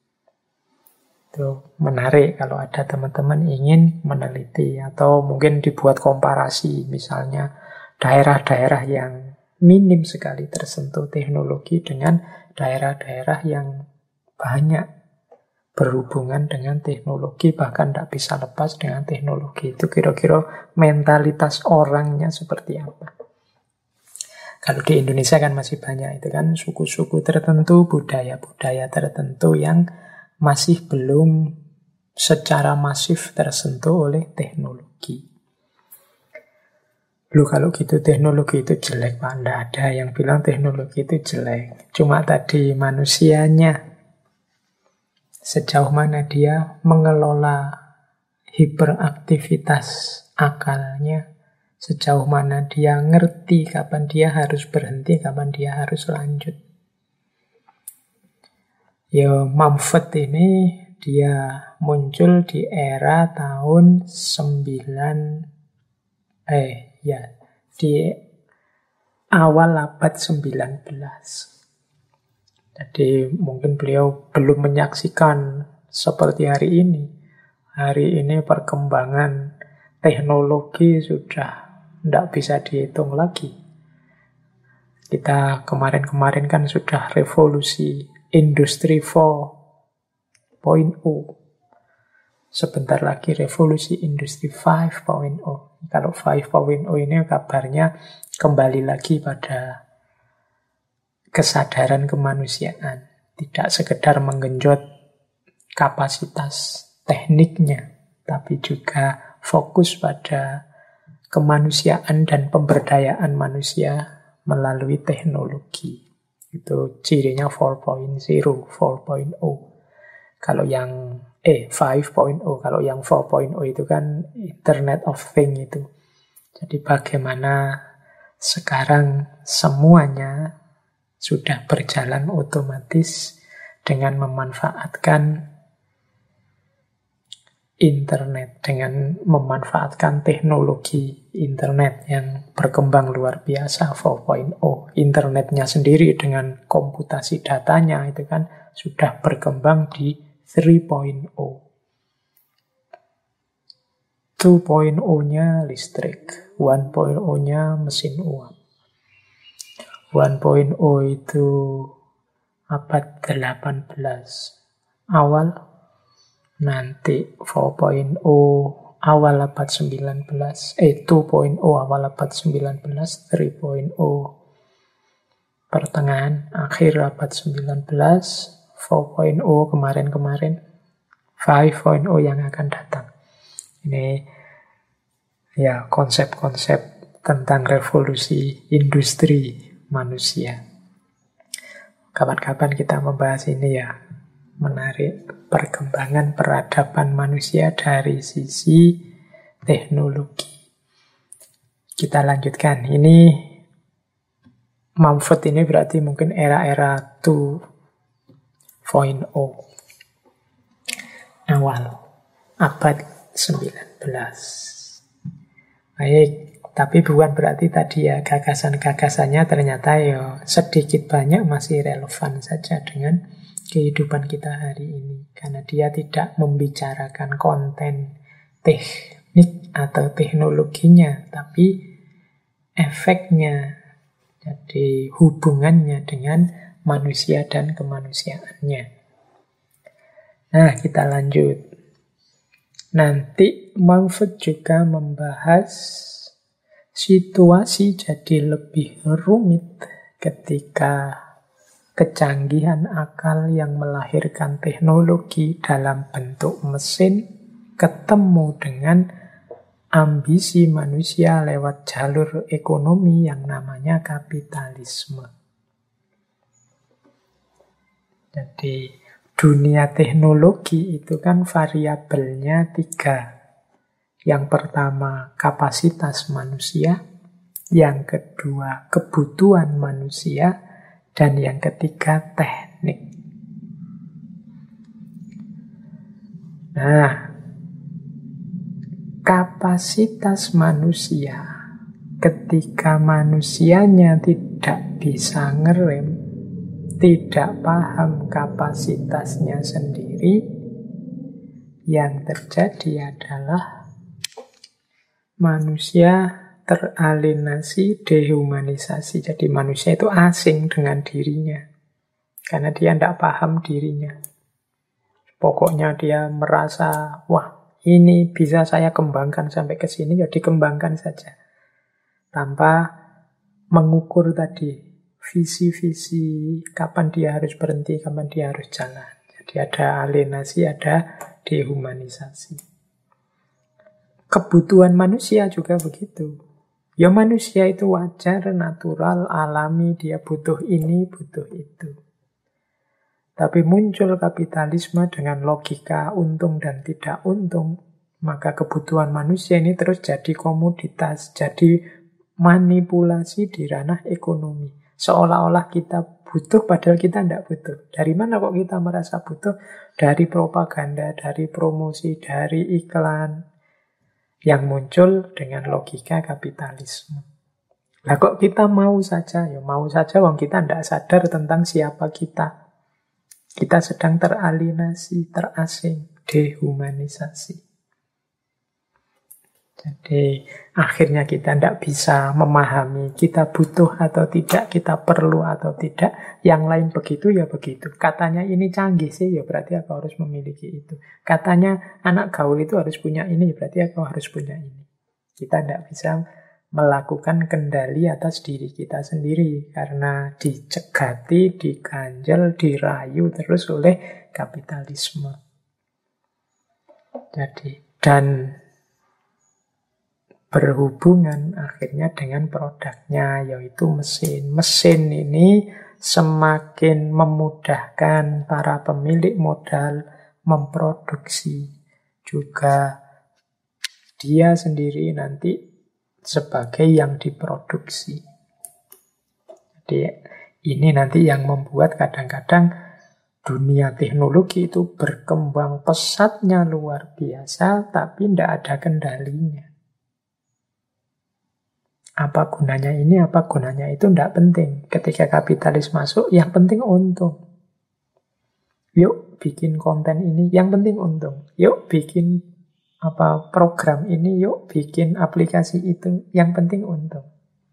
Itu menarik kalau ada teman-teman ingin meneliti atau mungkin dibuat komparasi, misalnya daerah-daerah yang minim sekali tersentuh teknologi dengan daerah-daerah yang banyak berhubungan dengan teknologi, bahkan tidak bisa lepas dengan teknologi. Itu kira-kira mentalitas orangnya seperti apa. Kalau di Indonesia kan masih banyak itu kan suku-suku tertentu, budaya-budaya tertentu yang masih belum secara masif tersentuh oleh teknologi. Loh kalau gitu teknologi itu jelek Pak, nggak ada yang bilang teknologi itu jelek. Cuma tadi manusianya, sejauh mana dia mengelola hiperaktivitas akalnya, sejauh mana dia ngerti kapan dia harus berhenti, kapan dia harus lanjut. Ya, Mumford ini dia muncul di era tahun di awal abad 19. Jadi mungkin beliau belum menyaksikan seperti hari ini. Hari ini perkembangan teknologi sudah tidak bisa dihitung lagi. Kita kemarin-kemarin kan sudah revolusi Industri 4.0. Sebentar lagi revolusi Industri 5.0. Kalau 5.0 ini kabarnya kembali lagi pada kesadaran kemanusiaan. Tidak sekedar menggenjot kapasitas tekniknya, tapi juga fokus pada kemanusiaan dan pemberdayaan manusia melalui teknologi. Itu cirinya 4.0, 4.0. Kalau yang 5.0, kalau yang 4.0 itu kan Internet of Things itu. Jadi bagaimana sekarang semuanya sudah berjalan otomatis dengan memanfaatkan internet, dengan memanfaatkan teknologi internet yang berkembang luar biasa 4.0. Internetnya sendiri dengan komputasi datanya itu kan sudah berkembang di 3.0. 2.0-nya listrik, 1.0-nya mesin uap. 1.0 itu abad 18 awal, nanti 4.0 awal abad 19, 2.0 awal abad 19, 3.0 pertengahan akhir abad 19, 4.0 kemarin-kemarin, 5.0 yang akan datang. Ini ya konsep-konsep tentang revolusi industri manusia. Kapan-kapan kita membahas ini ya. Menarik perkembangan peradaban manusia dari sisi teknologi. Kita lanjutkan. Ini Mumford ini berarti mungkin era-era 2.0 awal abad 19. Baik, tapi bukan berarti tadi ya gagasan-gagasannya ternyata ya sedikit banyak masih relevan saja dengan kehidupan kita hari ini. Karena dia tidak membicarakan konten teknik atau teknologinya, tapi efeknya. Jadi hubungannya dengan manusia dan kemanusiaannya. Nah, kita lanjut. Nanti Mumford juga membahas situasi jadi lebih rumit ketika kecanggihan akal yang melahirkan teknologi dalam bentuk mesin ketemu dengan ambisi manusia lewat jalur ekonomi yang namanya kapitalisme. Jadi dunia teknologi itu kan variabelnya 3. Yang pertama kapasitas manusia, yang kedua kebutuhan manusia, dan yang ketiga teknik. Nah, kapasitas manusia ketika manusianya tidak bisa ngerem, tidak paham kapasitasnya sendiri, yang terjadi adalah manusia teralienasi, dehumanisasi. Jadi manusia itu asing dengan dirinya. Karena dia tidak paham dirinya. Pokoknya dia merasa, wah ini bisa saya kembangkan sampai ke sini, ya dikembangkan saja. Tanpa mengukur tadi visi-visi, kapan dia harus berhenti, kapan dia harus jalan. Jadi ada alienasi, ada dehumanisasi. Kebutuhan manusia juga begitu. Ya manusia itu wajar, natural, alami, dia butuh ini, butuh itu. Tapi muncul kapitalisme dengan logika untung dan tidak untung, maka kebutuhan manusia ini terus jadi komoditas, jadi manipulasi di ranah ekonomi. Seolah-olah kita butuh, padahal kita tidak butuh. Dari mana kok kita merasa butuh? Dari propaganda, dari promosi, dari iklan yang muncul dengan logika kapitalisme. Lah kok kita mau saja? Ya mau saja, wong kita tidak sadar tentang siapa kita. Kita sedang teralienasi, terasing, dehumanisasi. Jadi akhirnya kita tidak bisa memahami kita butuh atau tidak, kita perlu atau tidak. Yang lain begitu ya begitu. Katanya ini canggih sih, ya berarti aku harus memiliki itu. Katanya anak gaul itu harus punya ini, ya berarti aku harus punya ini. Kita tidak bisa melakukan kendali atas diri kita sendiri karena dicegati, diganjel, dirayu terus oleh kapitalisme. Jadi, dan berhubungan akhirnya dengan produknya, yaitu mesin. Mesin ini semakin memudahkan para pemilik modal memproduksi. Juga dia sendiri nanti sebagai yang diproduksi. Jadi ini nanti yang membuat kadang-kadang dunia teknologi itu berkembang pesatnya luar biasa, tapi tidak ada kendalinya. Apa gunanya ini, apa gunanya itu, tidak penting. Ketika kapitalis masuk, yang penting untung. Yuk bikin konten ini, yang penting untung. Yuk bikin program ini, yuk bikin aplikasi itu, yang penting untung.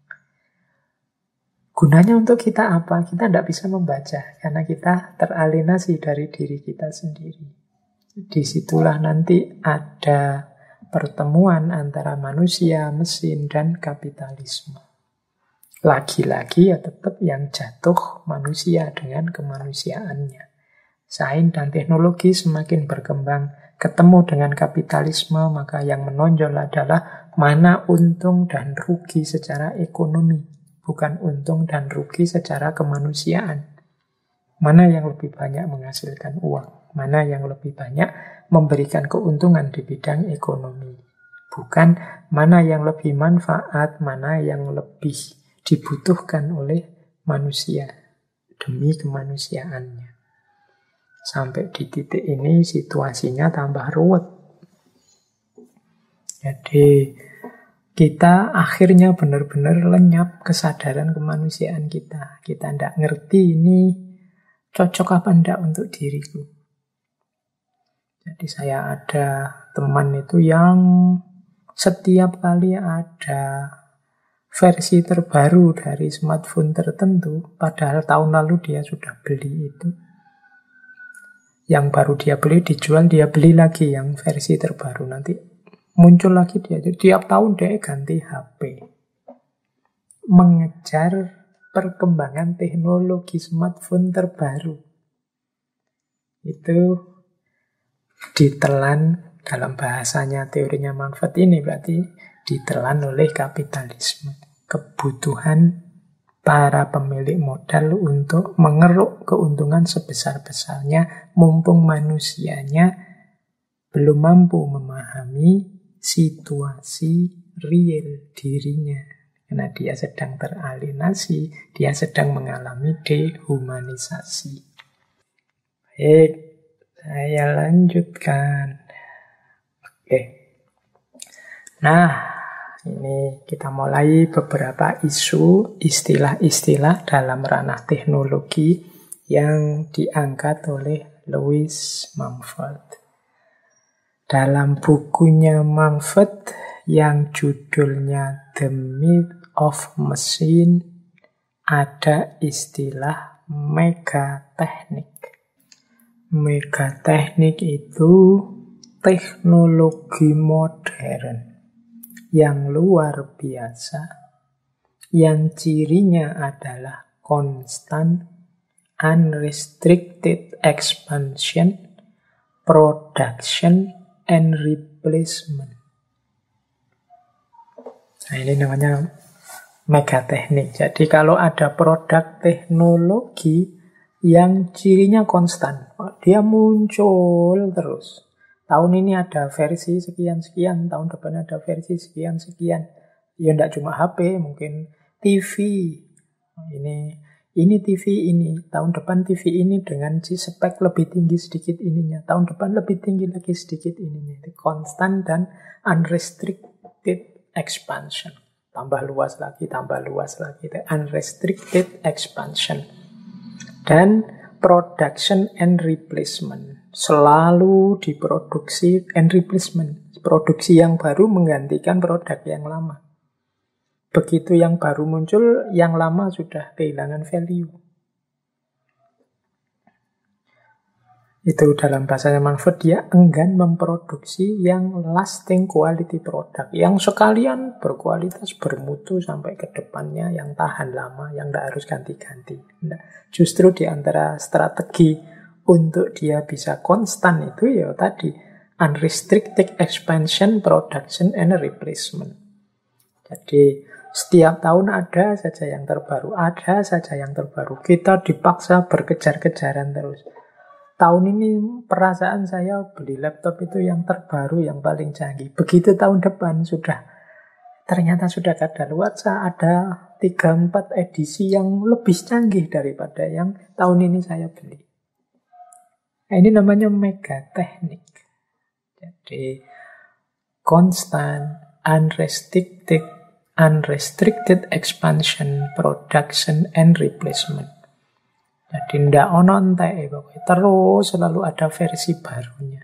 Gunanya untuk kita apa? Kita tidak bisa membaca, karena kita teralienasi dari diri kita sendiri. Disitulah nanti ada pertemuan antara manusia, mesin, dan kapitalisme. Lagi-lagi ya tetap yang jatuh manusia dengan kemanusiaannya. Sains dan teknologi semakin berkembang, ketemu dengan kapitalisme, maka yang menonjol adalah mana untung dan rugi secara ekonomi, bukan untung dan rugi secara kemanusiaan. Mana yang lebih banyak menghasilkan uang, mana yang lebih banyak memberikan keuntungan di bidang ekonomi. Bukan mana yang lebih manfaat, mana yang lebih dibutuhkan oleh manusia demi kemanusiaannya. Sampai di titik ini situasinya tambah ruwet. Jadi kita akhirnya benar-benar lenyap kesadaran kemanusiaan kita. Kita tidak ngerti ini cocok apa enggak untuk diriku. Jadi saya ada teman itu yang setiap kali ada versi terbaru dari smartphone tertentu, padahal tahun lalu dia sudah beli itu. Yang baru dia beli dijual, dia beli lagi yang versi terbaru. Nanti muncul lagi dia. Jadi tiap tahun dia ganti HP. Mengejar perkembangan teknologi smartphone terbaru. Itu ditelan, dalam bahasanya teorinya manfaat ini berarti ditelan oleh kapitalisme. Kebutuhan para pemilik modal untuk mengeruk keuntungan sebesar-besarnya, mumpung manusianya belum mampu memahami situasi real dirinya. Karena dia sedang teralienasi, dia sedang mengalami dehumanisasi. Baik, saya lanjutkan. Oke. Nah, ini kita mulai beberapa isu, istilah-istilah dalam ranah teknologi yang diangkat oleh Louis Mumford. Dalam bukunya Mumford yang judulnya The Myth of Machine, ada istilah megateknik. Megateknik itu teknologi modern yang luar biasa, yang cirinya adalah constant, unrestricted expansion, production, and replacement. Nah, ini namanya megateknik. Jadi kalau ada produk teknologi yang cirinya konstan, dia muncul terus. Tahun ini ada versi sekian-sekian, tahun depan ada versi sekian-sekian. Ya enggak cuma HP, mungkin TV. Ini TV ini, tahun depan TV ini dengan spek lebih tinggi sedikit ininya, tahun depan lebih tinggi lagi sedikit ininya. Itu constant dan unrestricted expansion. Tambah luas lagi. Itu unrestricted expansion. Dan production and replacement. Selalu diproduksi and replacement. Produksi yang baru menggantikan produk yang lama. Begitu yang baru muncul, yang lama sudah kehilangan value. Itu dalam bahasanya Manfred, dia enggan memproduksi yang lasting quality product, yang sekalian berkualitas, bermutu sampai ke depannya, yang tahan lama, yang tidak harus ganti-ganti. Nah, justru di antara strategi untuk dia bisa konstan itu ya tadi, unrestricted expansion, production, and replacement. Jadi setiap tahun ada saja yang terbaru, Kita dipaksa berkejar-kejaran terus. Tahun ini perasaan saya beli laptop itu yang terbaru, yang paling canggih. Begitu tahun depan ternyata sudah kadaluarsa, ada 3-4 edisi yang lebih canggih daripada yang tahun ini saya beli. Nah, ini namanya megateknik. Jadi constant, unrestricted expansion, production, and replacement. Jadi ndak ono entek, terus selalu ada versi barunya.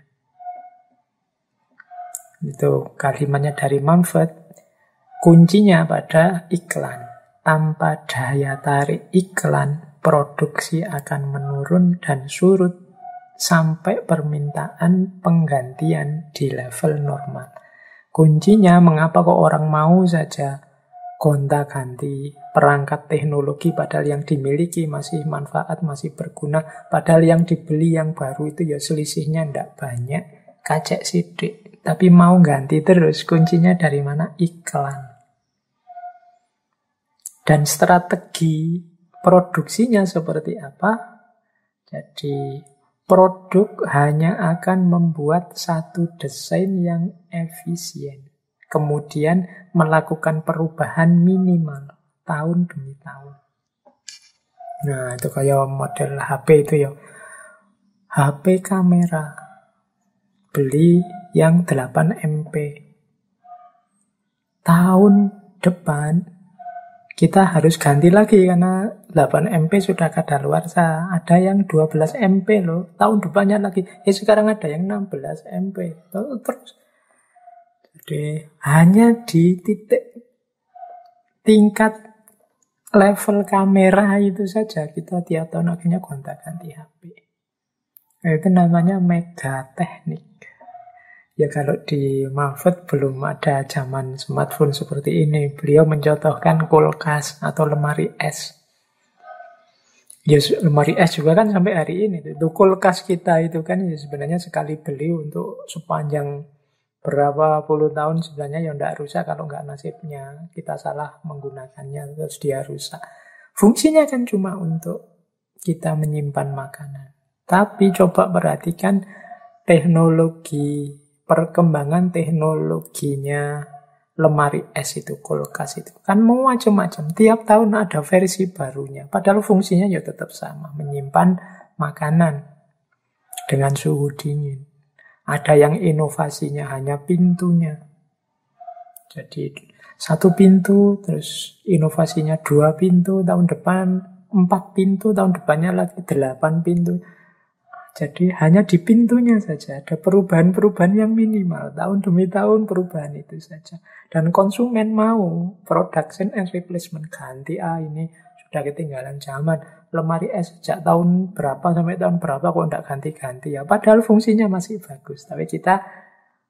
Itu kalimatnya dari Manfred. Kuncinya pada iklan. Tanpa daya tarik iklan, produksi akan menurun dan surut sampai permintaan penggantian di level normal. Kuncinya mengapa kok orang mau saja gonta-ganti perangkat teknologi padahal yang dimiliki masih manfaat, masih berguna, padahal yang dibeli yang baru itu ya selisihnya ndak banyak, kacek sidik, tapi mau ganti terus. Kuncinya dari mana? Iklan. Dan strategi produksinya seperti apa? Jadi produk hanya akan membuat satu desain yang efisien. Kemudian melakukan perubahan minimal tahun demi tahun. Nah, itu kayak model HP itu ya. HP kamera. Beli yang 8 MP. Tahun depan kita harus ganti lagi karena 8 MP sudah kadaluarsa. Ada yang 12 MP loh. Tahun depannya lagi. Sekarang ada yang 16 MP. Terus. Jadi hanya di tingkat level kamera itu saja kita tiap tahun akhirnya gonta-ganti HP. Nah, itu namanya megateknik. Ya kalau di Manfred belum ada zaman smartphone seperti ini. Beliau mencontohkan kulkas atau lemari es. Ya lemari es juga kan sampai hari ini. Itu kulkas kita itu kan ya sebenarnya sekali beli untuk sepanjang berapa puluh tahun sebenarnya ya tidak rusak kalau nggak nasibnya kita salah menggunakannya terus dia rusak. Fungsinya kan cuma untuk kita menyimpan makanan. Tapi coba perhatikan teknologi, perkembangan teknologinya lemari es itu, kulkas itu. Kan mau macam-macam. Tiap tahun ada versi barunya. Padahal fungsinya ya tetap sama. Menyimpan makanan dengan suhu dingin. Ada yang inovasinya hanya pintunya. Jadi 1 pintu, terus inovasinya 2 pintu, tahun depan 4 pintu, tahun depannya lagi 8 pintu. Jadi hanya di pintunya saja ada perubahan-perubahan yang minimal. Tahun demi tahun perubahan itu saja. Dan konsumen mau production and replacement. Ganti ini sudah ketinggalan zaman. Lemari es sejak tahun berapa sampai tahun berapa kok tidak ganti-ganti ya. Padahal fungsinya masih bagus. Tapi kita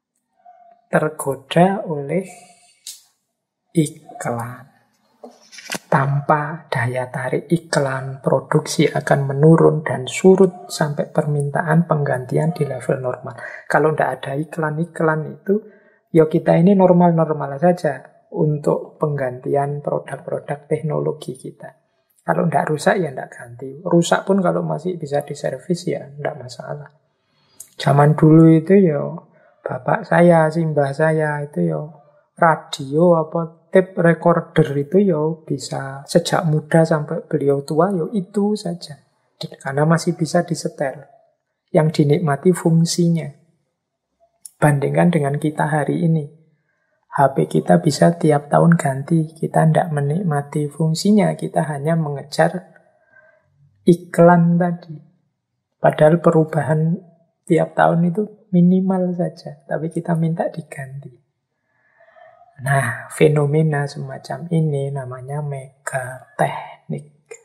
tergoda oleh iklan. Tanpa daya tarik iklan, produksi akan menurun dan surut sampai permintaan penggantian di level normal. Kalau tidak ada iklan-iklan itu, ya kita ini normal-normal saja untuk penggantian produk-produk teknologi kita. Kalau tidak rusak ya tidak ganti. Rusak pun kalau masih bisa diservis ya tidak masalah. Zaman dulu itu ya bapak saya, simbah saya itu ya radio apa tape recorder itu ya bisa sejak muda sampai beliau tua ya itu saja. Karena masih bisa disetel. Yang dinikmati fungsinya. Bandingkan dengan kita hari ini. HP kita bisa tiap tahun ganti. Kita tidak menikmati fungsinya. Kita hanya mengejar iklan tadi. Padahal perubahan tiap tahun itu minimal saja. Tapi kita minta diganti. Nah, fenomena semacam ini namanya megateknik.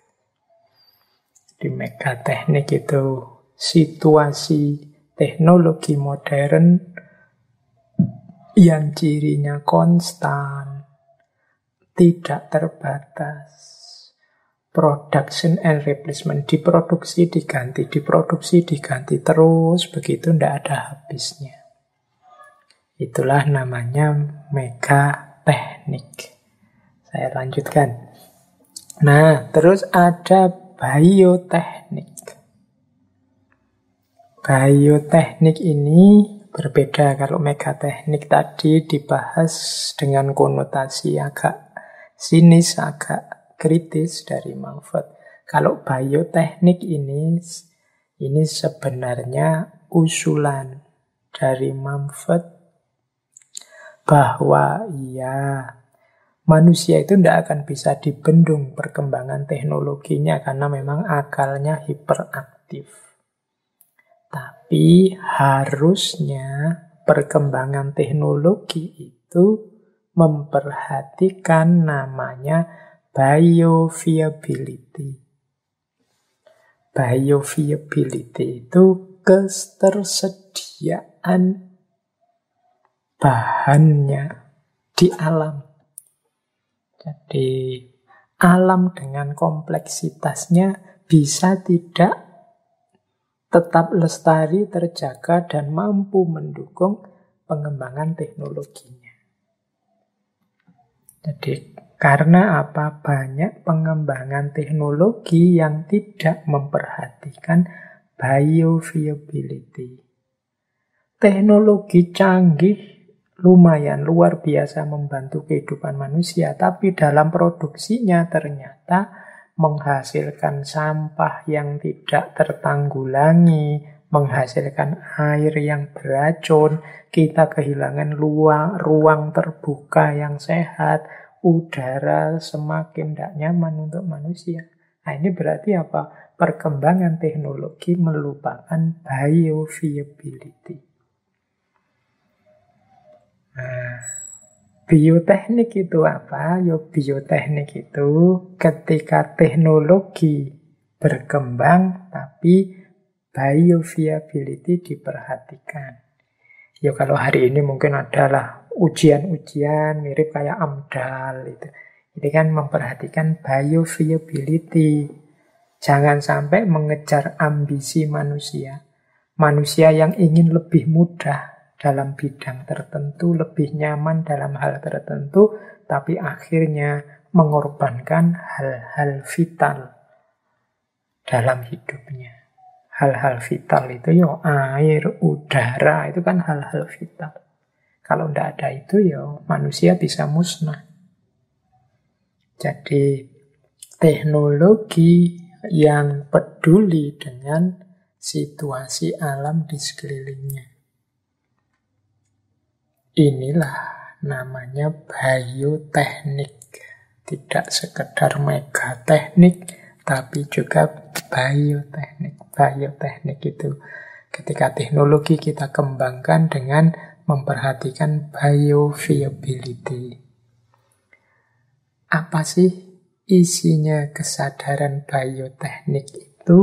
Di megateknik itu situasi teknologi modern yang cirinya konstan, tidak terbatas. Production and replacement, diproduksi diganti, terus begitu tidak ada habisnya. Itulah namanya megateknik. Saya lanjutkan. Nah, terus ada bioteknik. Bioteknik ini berbeda. Kalau megateknik tadi dibahas dengan konotasi agak sinis, agak kritis dari Mumford. Kalau bioteknik ini sebenarnya usulan dari Mumford bahwa manusia itu tidak akan bisa dibendung perkembangan teknologinya karena memang akalnya hiperaktif. Tapi harusnya perkembangan teknologi itu memperhatikan namanya bioviability. Bioviability itu ketersediaan bahannya di alam. Jadi alam dengan kompleksitasnya bisa tidak tetap lestari, terjaga, dan mampu mendukung pengembangan teknologinya. Jadi karena apa? Banyak pengembangan teknologi yang tidak memperhatikan bioviability. Teknologi canggih lumayan luar biasa membantu kehidupan manusia, tapi dalam produksinya ternyata menghasilkan sampah yang tidak tertanggulangi, menghasilkan air yang beracun, kita kehilangan ruang terbuka yang sehat, udara semakin tidak nyaman untuk manusia. Nah, ini berarti apa? Perkembangan teknologi melupakan bioviability. Nah, bioteknik itu apa? Bioteknik itu ketika teknologi berkembang tapi bioviability diperhatikan. Kalau hari ini mungkin adalah ujian-ujian mirip kayak AMDAL itu. Ini kan memperhatikan bioviability. Jangan sampai mengejar ambisi manusia. Manusia yang ingin lebih mudah dalam bidang tertentu, lebih nyaman dalam hal tertentu, tapi akhirnya mengorbankan hal-hal vital dalam hidupnya. Hal-hal vital itu air, udara, itu kan hal-hal vital. Kalau tidak ada itu manusia bisa musnah. Jadi teknologi yang peduli dengan situasi alam di sekelilingnya. Inilah namanya bioteknik. Tidak sekedar megateknik, tapi juga bioteknik. Bioteknik itu ketika teknologi kita kembangkan dengan memperhatikan bioviability. Apa sih isinya kesadaran bioteknik itu?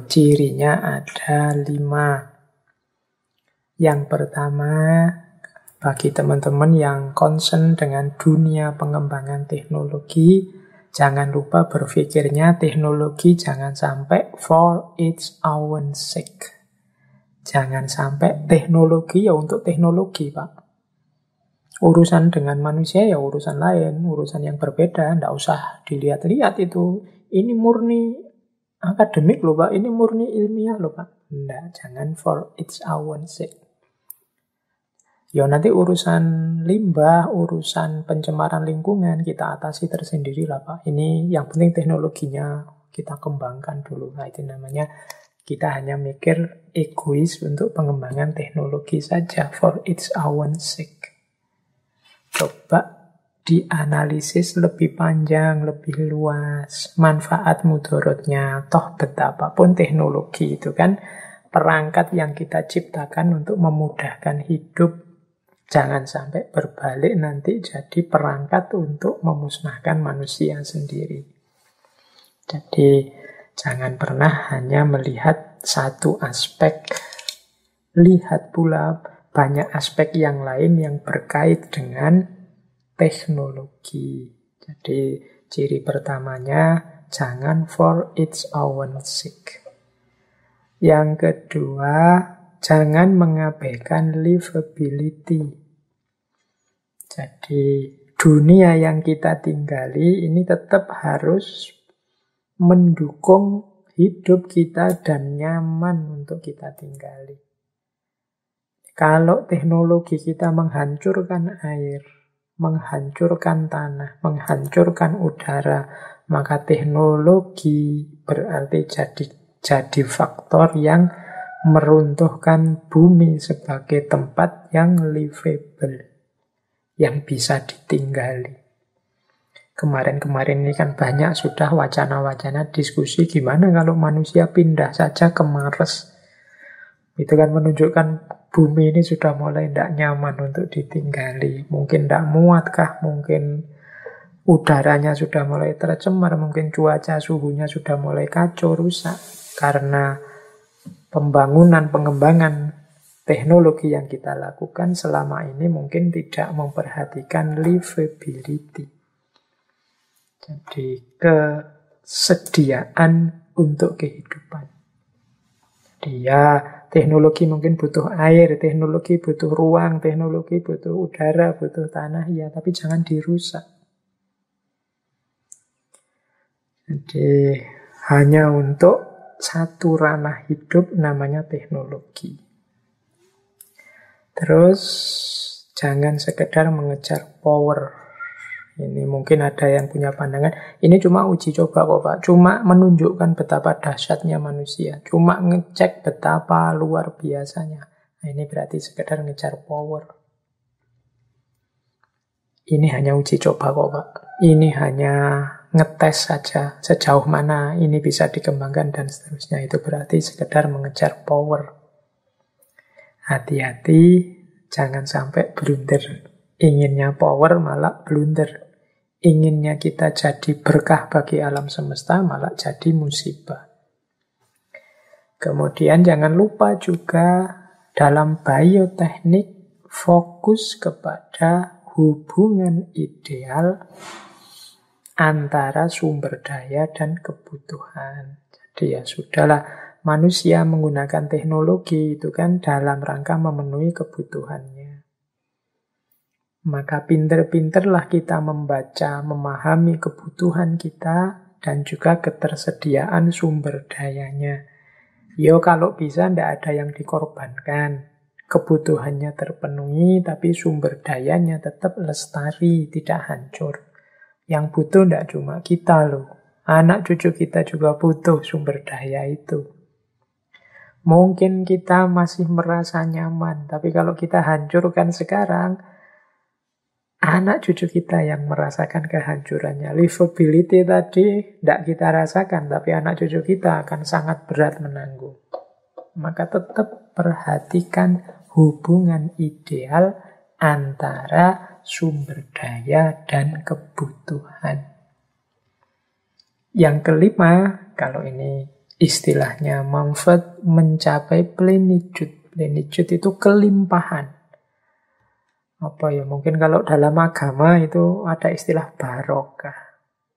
Cirinya ada 5. Yang pertama, Bagi teman-teman yang concern dengan dunia pengembangan teknologi, jangan lupa berpikirnya teknologi jangan sampai for its own sake. Jangan sampai teknologi ya untuk teknologi, Pak. Urusan dengan manusia ya urusan lain, urusan yang berbeda, nggak usah dilihat-lihat itu. Ini murni akademik loh, Pak. Ini murni ilmiah loh, Pak. Nggak, jangan for its own sake. Ya nanti urusan limbah, urusan pencemaran lingkungan kita atasi tersendiri lah, Pak. Ini yang penting teknologinya kita kembangkan dulu. Nah itu namanya kita hanya mikir egois untuk pengembangan teknologi saja for its own sake. Coba dianalisis lebih panjang, lebih luas, manfaat mudorotnya. Toh betapapun teknologi itu kan perangkat yang kita ciptakan untuk memudahkan hidup. Jangan sampai berbalik nanti jadi perangkat untuk memusnahkan manusia sendiri. Jadi jangan pernah hanya melihat satu aspek. Lihat pula banyak aspek yang lain yang berkait dengan teknologi. Jadi ciri pertamanya jangan for its own sake. Yang kedua, jangan mengabaikan livability. Jadi dunia yang kita tinggali ini tetap harus mendukung hidup kita dan nyaman untuk kita tinggali. Kalau teknologi kita menghancurkan air, menghancurkan tanah, menghancurkan udara, maka teknologi berarti jadi faktor yang meruntuhkan bumi sebagai tempat yang livable, yang bisa ditinggali. Kemarin-kemarin ini kan banyak sudah wacana-wacana diskusi gimana kalau manusia pindah saja ke Mars. Itu kan menunjukkan bumi ini sudah mulai tidak nyaman untuk ditinggali. Mungkin tidak muatkah, mungkin udaranya sudah mulai tercemar, mungkin cuaca suhunya sudah mulai kacau, rusak. Karena pengembangan teknologi yang kita lakukan selama ini mungkin tidak memperhatikan livability. Jadi kesediaan untuk kehidupan. Dia teknologi mungkin butuh air, teknologi butuh ruang, teknologi butuh udara, butuh tanah, ya, tapi jangan dirusak. Jadi hanya untuk satu ranah hidup namanya teknologi. Terus jangan sekedar mengejar power. Ini mungkin ada yang punya pandangan, ini cuma uji coba kok Pak, cuma menunjukkan betapa dahsyatnya manusia, cuma ngecek betapa luar biasanya. Nah, ini berarti sekedar ngejar power. Ini hanya uji coba kok Pak, ini hanya ngetes saja sejauh mana ini bisa dikembangkan dan seterusnya. Itu berarti sekedar mengejar power. Hati-hati, jangan sampai blunder. Inginnya power malah blunder. Inginnya kita jadi berkah bagi alam semesta malah jadi musibah. Kemudian jangan lupa juga dalam bioteknik fokus kepada hubungan ideal antara sumber daya dan kebutuhan. Jadi ya sudahlah, manusia menggunakan teknologi itu kan dalam rangka memenuhi kebutuhannya. Maka pinter-pinterlah kita membaca, memahami kebutuhan kita dan juga ketersediaan sumber dayanya. Yo kalau bisa ndak ada yang dikorbankan. Kebutuhannya terpenuhi tapi sumber dayanya tetap lestari, tidak hancur. Yang butuh ndak cuma kita loh. Anak cucu kita juga butuh sumber daya itu. Mungkin kita masih merasa nyaman, tapi kalau kita hancurkan sekarang, anak cucu kita yang merasakan kehancurannya. Livability tadi tidak kita rasakan, tapi anak cucu kita akan sangat berat menanggung. Maka tetap perhatikan hubungan ideal antara sumber daya dan kebutuhan. Yang kelima, kalau ini istilahnya mencapai plenitude. Plenitude itu kelimpahan. Apa ya, mungkin kalau dalam agama itu ada istilah barokah.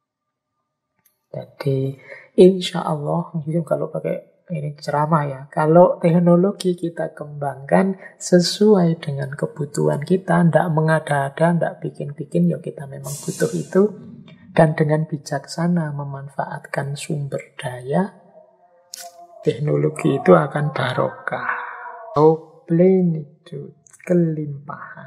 Jadi insya Allah, itu kalau pakai ini ceramah ya, kalau teknologi kita kembangkan sesuai dengan kebutuhan kita, tidak mengada-ada, tidak bikin-bikin, ya kita memang butuh itu, dan dengan bijaksana memanfaatkan sumber daya, teknologi itu akan barokah. Plenitude, kelimpahan.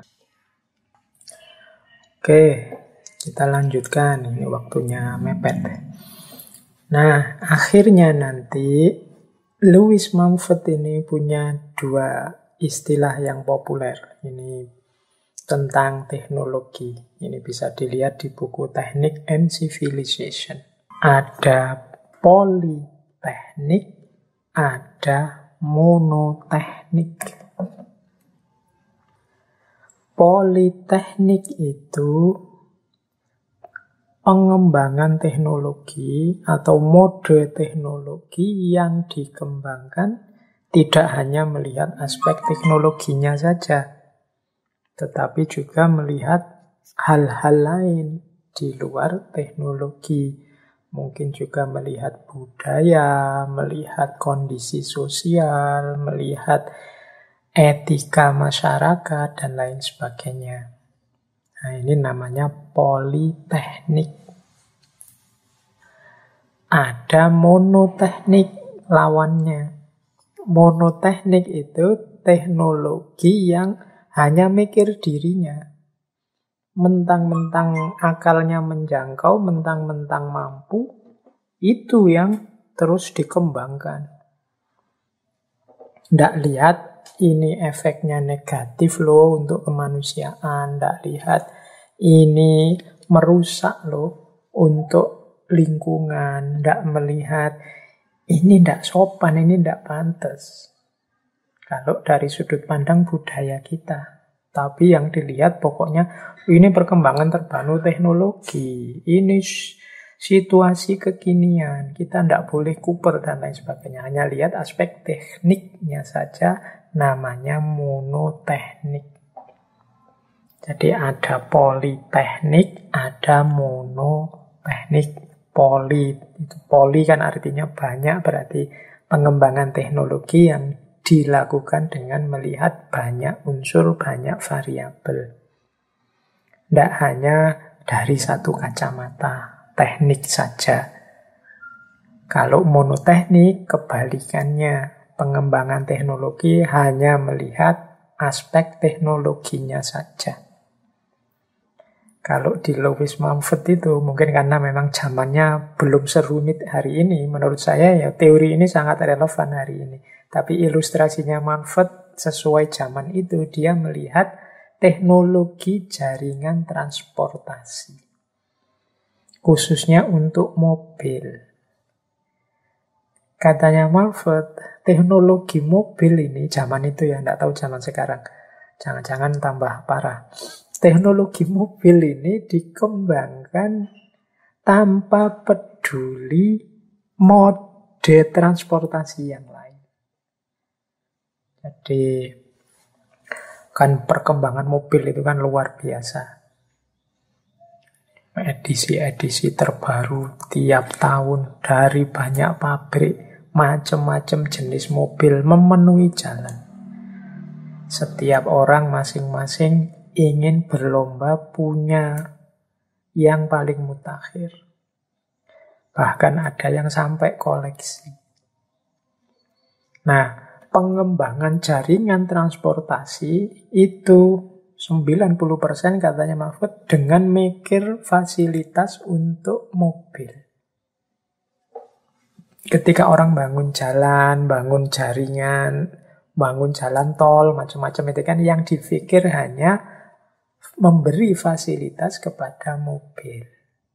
Oke, kita lanjutkan. Ini waktunya mepet. Nah, akhirnya nanti Louis Mumford ini punya dua istilah yang populer. Ini tentang teknologi. Ini bisa dilihat di buku Technique and Civilization. Ada politeknik, ada monoteknik. Politeknik itu pengembangan teknologi atau mode teknologi yang dikembangkan tidak hanya melihat aspek teknologinya saja, tetapi juga melihat hal-hal lain di luar teknologi. Mungkin juga melihat budaya, melihat kondisi sosial, melihat etika masyarakat, dan lain sebagainya. Nah, ini namanya politeknik. Ada monoteknik lawannya. Monoteknik itu teknologi yang hanya mikir dirinya. Mentang-mentang akalnya menjangkau, mentang-mentang mampu, itu yang terus dikembangkan. Nggak lihat ini efeknya negatif loh untuk kemanusiaan. Nggak lihat ini merusak loh untuk lingkungan. Nggak melihat ini nggak sopan, ini nggak pantas. Kalau dari sudut pandang budaya kita. Tapi yang dilihat pokoknya ini perkembangan terbaru teknologi. Ini situasi kekinian. Kita tidak boleh kuper dan lain sebagainya. Hanya lihat aspek tekniknya saja, namanya monoteknik. Jadi ada politeknik, ada monoteknik. Poli kan artinya banyak, berarti pengembangan teknologi yang dilakukan dengan melihat banyak unsur, banyak variabel. Tidak hanya dari satu kacamata teknik saja. Kalau monoteknik, kebalikannya. Pengembangan teknologi hanya melihat aspek teknologinya saja. Kalau di Louis Mumford itu, mungkin karena memang zamannya belum serumit hari ini, menurut saya ya teori ini sangat relevan hari ini. Tapi ilustrasinya Mumford sesuai zaman itu, dia melihat teknologi jaringan transportasi. Khususnya untuk mobil. Katanya Mumford, teknologi mobil ini, zaman itu ya, tidak tahu zaman sekarang. Jangan-jangan tambah parah. Teknologi mobil ini dikembangkan tanpa peduli mode transportasi yang lain. Jadi, kan perkembangan mobil itu kan luar biasa. Edisi-edisi terbaru tiap tahun dari banyak pabrik, macam-macam jenis mobil memenuhi jalan. Setiap orang masing-masing ingin berlomba punya yang paling mutakhir. Bahkan ada yang sampai koleksi. Nah, pengembangan jaringan transportasi itu 90% katanya Mahfud dengan mikir fasilitas untuk mobil. Ketika orang bangun jalan, bangun jaringan, bangun jalan tol, macam-macam itu kan yang dipikir hanya memberi fasilitas kepada mobil.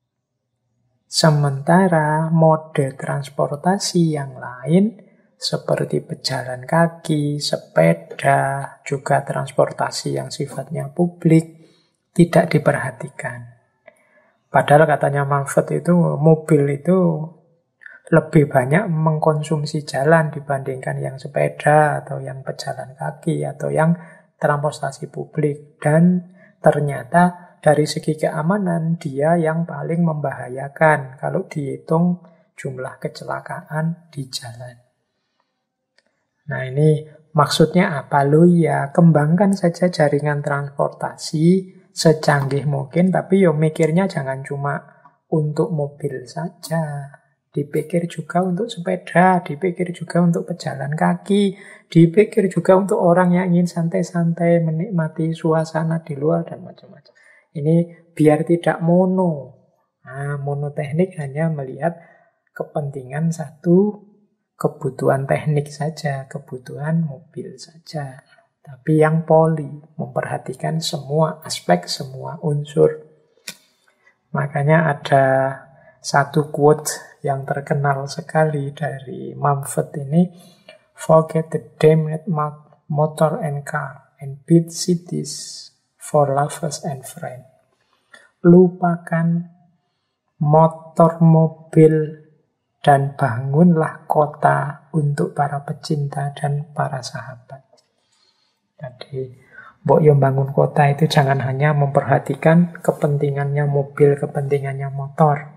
Sementara mode transportasi yang lain seperti pejalan kaki, sepeda, juga transportasi yang sifatnya publik tidak diperhatikan. Padahal katanya Mumford itu mobil itu lebih banyak mengkonsumsi jalan dibandingkan yang sepeda atau yang pejalan kaki atau yang transportasi publik. Dan ternyata dari segi keamanan dia yang paling membahayakan kalau dihitung jumlah kecelakaan di jalan. Nah ini maksudnya apa? Loh ya, kembangkan saja jaringan transportasi secanggih mungkin, tapi yo mikirnya jangan cuma untuk mobil saja. Dipikir juga untuk sepeda, dipikir juga untuk pejalan kaki, dipikir juga untuk orang yang ingin santai-santai menikmati suasana di luar dan macam-macam. Ini biar tidak mono. Nah, monoteknik hanya melihat kepentingan satu, kebutuhan teknik saja, kebutuhan mobil saja. Tapi yang poli, memperhatikan semua aspek, semua unsur. Makanya ada satu quote yang terkenal sekali dari Mumford ini, "Forget the damned motor and car and build cities for lovers and friends." Lupakan motor, mobil, dan bangunlah kota untuk para pecinta dan para sahabat. Jadi, mbok yo bangun kota itu jangan hanya memperhatikan kepentingannya mobil, kepentingannya motor.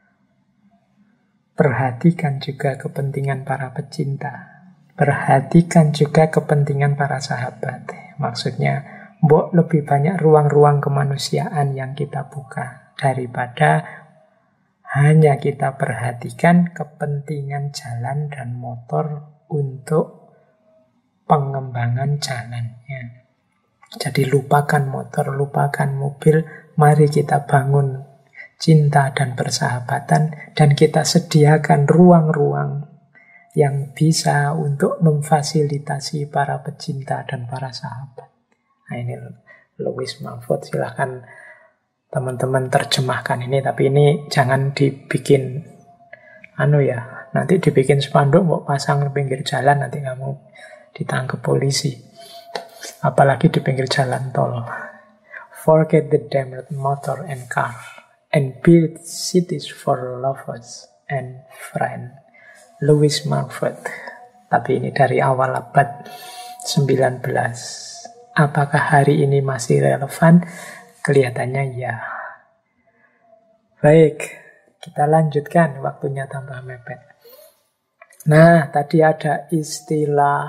Perhatikan juga kepentingan para pecinta. Perhatikan juga kepentingan para sahabat. Maksudnya, mbok lebih banyak ruang-ruang kemanusiaan yang kita buka daripada hanya kita perhatikan kepentingan jalan dan motor untuk pengembangan jalannya. Jadi lupakan motor, lupakan mobil, mari kita bangun cinta dan persahabatan dan kita sediakan ruang-ruang yang bisa untuk memfasilitasi para pecinta dan para sahabat. Nah ini Lewis Mumford, silahkan teman-teman terjemahkan ini, tapi ini jangan dibikin nanti dibikin spanduk mau pasang di pinggir jalan, nanti kamu ditangkap polisi, apalagi di pinggir jalan tol. Forget the damned motor and car and build cities for lovers and friends. Lewis Mumford. Tapi ini dari awal abad 19. Apakah hari ini masih relevan? Kelihatannya ya. Baik, kita lanjutkan, waktunya tambah mepet. Nah, tadi ada istilah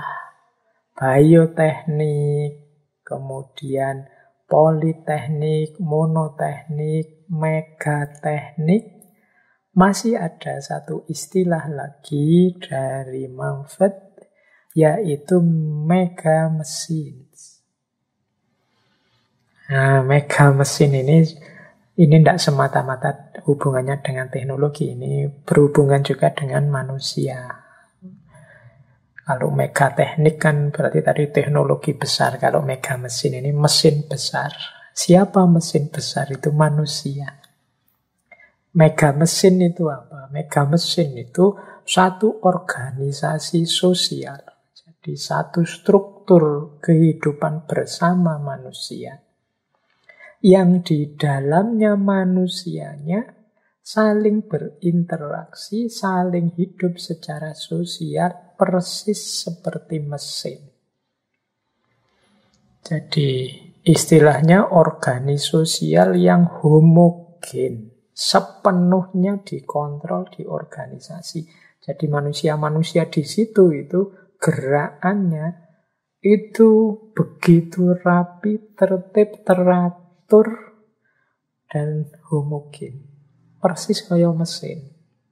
bioteknik, kemudian politeknik, monoteknik, megateknik. Masih ada satu istilah lagi dari Mumford, yaitu mega mesin. Nah, mega mesin ini tidak semata-mata hubungannya dengan teknologi, ini berhubungan juga dengan manusia. Kalau mega teknik kan berarti tadi teknologi besar, kalau mega mesin ini mesin besar. Siapa mesin besar? Itu manusia. Mega mesin itu apa? Mega mesin itu satu organisasi sosial. Jadi satu struktur kehidupan bersama manusia yang di dalamnya manusianya saling berinteraksi, saling hidup secara sosial, persis seperti mesin. Jadi istilahnya organisasi sosial yang homogen, sepenuhnya dikontrol di organisasi. Jadi manusia-manusia di situ itu gerakannya itu begitu rapi, tertib, teratur, dan homogen. Persis kayak mesin.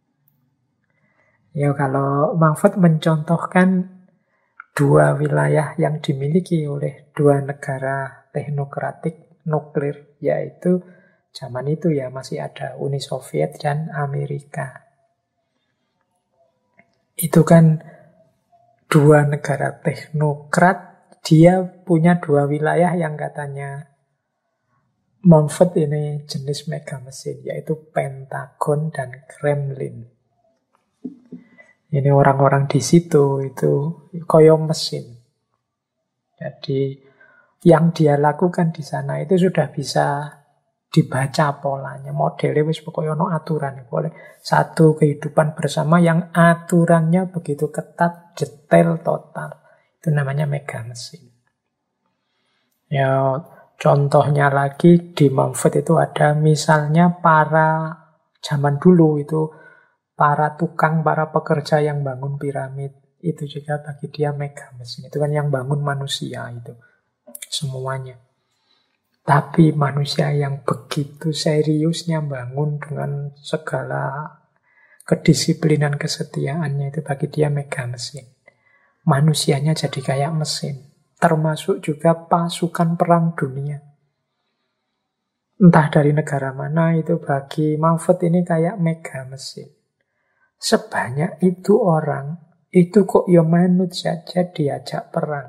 Ya kalau Mumford mencontohkan dua wilayah yang dimiliki oleh dua negara teknokratik nuklir, yaitu zaman itu ya masih ada Uni Soviet dan Amerika. Itu kan dua negara teknokrat, dia punya dua wilayah yang katanya Mumford ini jenis mega mesin, yaitu Pentagon dan Kremlin. Ini orang-orang di situ itu koyo mesin. Jadi yang dia lakukan di sana itu sudah bisa dibaca polanya. Modelnya wis pokoknya ono aturan. Boleh satu kehidupan bersama yang aturannya begitu ketat, detail, total. Itu namanya mega mesin. Ya, contohnya lagi di Mumford itu ada misalnya para zaman dulu itu para tukang, para pekerja yang bangun piramid. Itu juga bagi dia mega mesin. Itu kan yang bangun manusia itu. Semuanya. Tapi manusia yang begitu seriusnya bangun dengan segala kedisiplinan kesetiaannya itu bagi dia mega mesin. Manusianya jadi kayak mesin. Termasuk juga pasukan perang dunia. Entah dari negara mana itu bagi Mumford ini kayak mega mesin. Sebanyak itu orang, itu kok ya manut saja diajak perang.